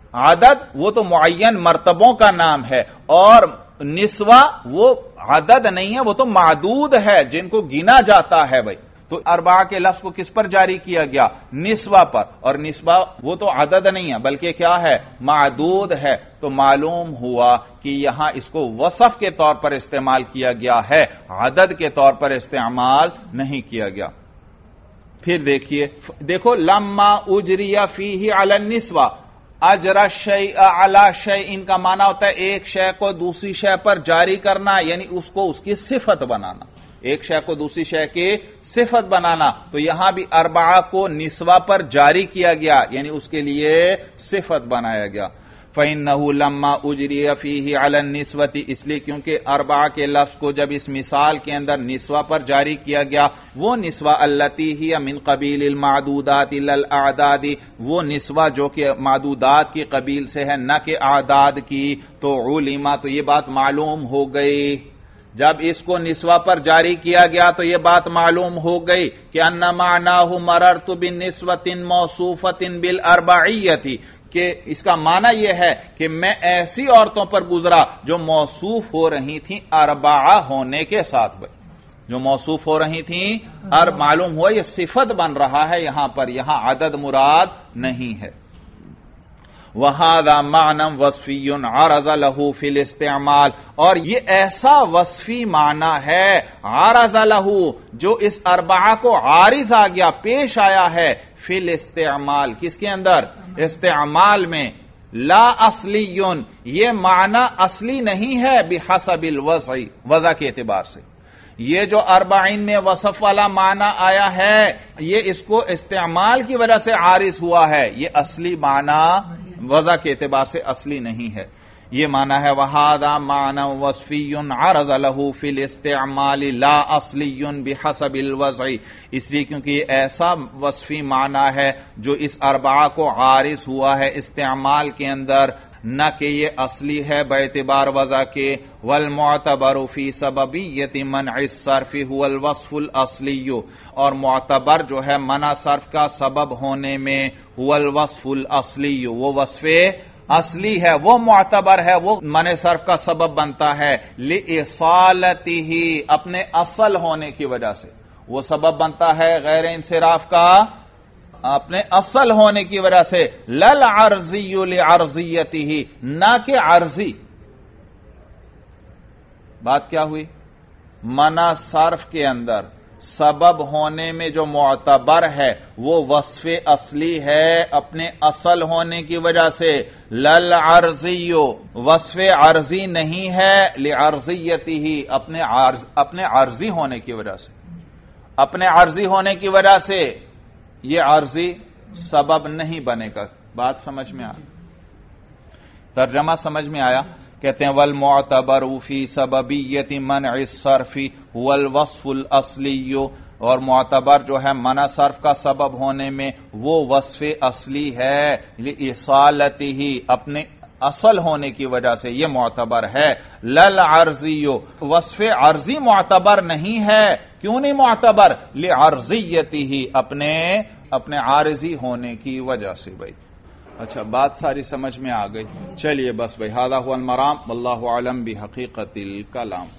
عدد وہ تو معین مرتبوں کا نام ہے، اور نسوہ وہ عدد نہیں ہے، وہ تو معدود ہے جن کو گنا جاتا ہے بھائی. تو اربعہ کے لفظ کو کس پر جاری کیا گیا؟ نسوہ پر، اور نسوہ وہ تو عدد نہیں ہے بلکہ کیا ہے؟ معدود ہے. تو معلوم ہوا کہ یہاں اس کو وصف کے طور پر استعمال کیا گیا ہے، عدد کے طور پر استعمال نہیں کیا گیا. پھر دیکھو لما اجری فیہ علی النسوہ، اجر الشیء علی شیء کا معنی ہوتا ہے ایک شے کو دوسری شے پر جاری کرنا، یعنی اس کو اس کی صفت بنانا، ایک شے کو دوسری شے کی صفت بنانا. تو یہاں بھی اربعہ کو نسوہ پر جاری کیا گیا، یعنی اس کے لیے صفت بنایا گیا. فَإِنَّهُ لَمَّا أُجْرِيَ فِيهِ عَلَى النِّسْوَةِ، اس لیے کیونکہ اربعہ کے لفظ کو جب اس مثال کے اندر نسوہ پر جاری کیا گیا، وہ نسوہ التي هي من قبیل المعدودات الا الاعداد، وہ نسوہ جو کہ معدودات کی قبیل سے ہے نہ کہ اعداد کی. تو علما، تو یہ بات معلوم ہو گئی، جب اس کو نسوہ پر جاری کیا گیا تو یہ بات معلوم ہو گئی کہ ان معناہ مررت بالنسوۃ موصوفۃ بالاربعیۃ، کہ اس کا معنی یہ ہے کہ میں ایسی عورتوں پر گزرا جو موصوف ہو رہی تھیں اربعہ ہونے کے ساتھ، جو موصوف ہو رہی تھیں، اور معلوم ہوا یہ صفت بن رہا ہے یہاں پر، یہاں عدد مراد نہیں ہے. وَهَذَا مَعْنًى وَصْفِيٌّ عَرَضَ لَهُ فِي الْاِسْتِعْمَالِ، اور یہ ایسا وصفی معنی ہے عَرَضَ لَهُ جو اس اربعہ کو عارض آ گیا، پیش آیا ہے، فی الاستعمال، کس کے اندر؟ استعمال میں. لا اصلی، یہ معنی اصلی نہیں ہے بحسب الوضع، وضع کے اعتبار سے. یہ جو اربعین میں وصف والا معنی آیا ہے یہ اس کو استعمال کی وجہ سے عارض ہوا ہے، یہ اصلی معنی وضع کے اعتبار سے اصلی نہیں ہے. یہ معنی ہے وَهَذَا مَعْنًى وَصْفِيٌّ عَرَضَ لَهُ فِي الْاِسْتِعْمَالِ لَا أَصْلِيٌّ بِحَسَبِ الْوَضْعِ، اس لیے کیونکہ یہ ایسا وصفی معنی ہے جو اس اربعہ کو عارض ہوا ہے استعمال کے اندر، نہ کہ یہ اصلی ہے باعتبار وضع کے. والمعتبر فی سببیت منع الصرف هو الوصف الاصلی، اور معتبر جو ہے منع صرف کا سبب ہونے میں هو الوصف الاصلی، وہ وصف اصلی ہے، وہ معتبر ہے، وہ منع صرف کا سبب بنتا ہے. لِإِصَالَتِهِ، اپنے اصل ہونے کی وجہ سے وہ سبب بنتا ہے غیر انصراف کا، اپنے اصل ہونے کی وجہ سے. لَلْعَرْضِيُّ لِعَرْضِيَّتِهِ، نہ کہ عرضی. بات کیا ہوئی؟ منع صرف کے اندر سبب ہونے میں جو معتبر ہے وہ وصف اصلی ہے اپنے اصل ہونے کی وجہ سے. للعرضی، وصف عرضی نہیں ہے، لعرضیتہ، اپنے عرضی ہونے کی وجہ سے، اپنے عرضی ہونے کی وجہ سے یہ عرضی سبب نہیں بنے گا. بات سمجھ میں آیا؟ ترجمہ سمجھ میں آیا؟ کہتے ہیں والمعتبر فی سببیت منع الصرف هو الوصف الاصلی، اور معتبر جو ہے منع صرف کا سبب ہونے میں وہ وصف اصلی ہے. لِإِصَالَتِهِ، اپنے اصل ہونے کی وجہ سے یہ معتبر ہے. للعرضی، وصف عرضی معتبر نہیں ہے. کیوں نہیں معتبر؟ لعرضیتہ، اپنے عارضی ہونے کی وجہ سے. بھائی اچھا، بات ساری سمجھ میں آ گئی. چلیے بس بھائی، ھذا ھو المرام واللہ اعلم بحقیقت الکلام.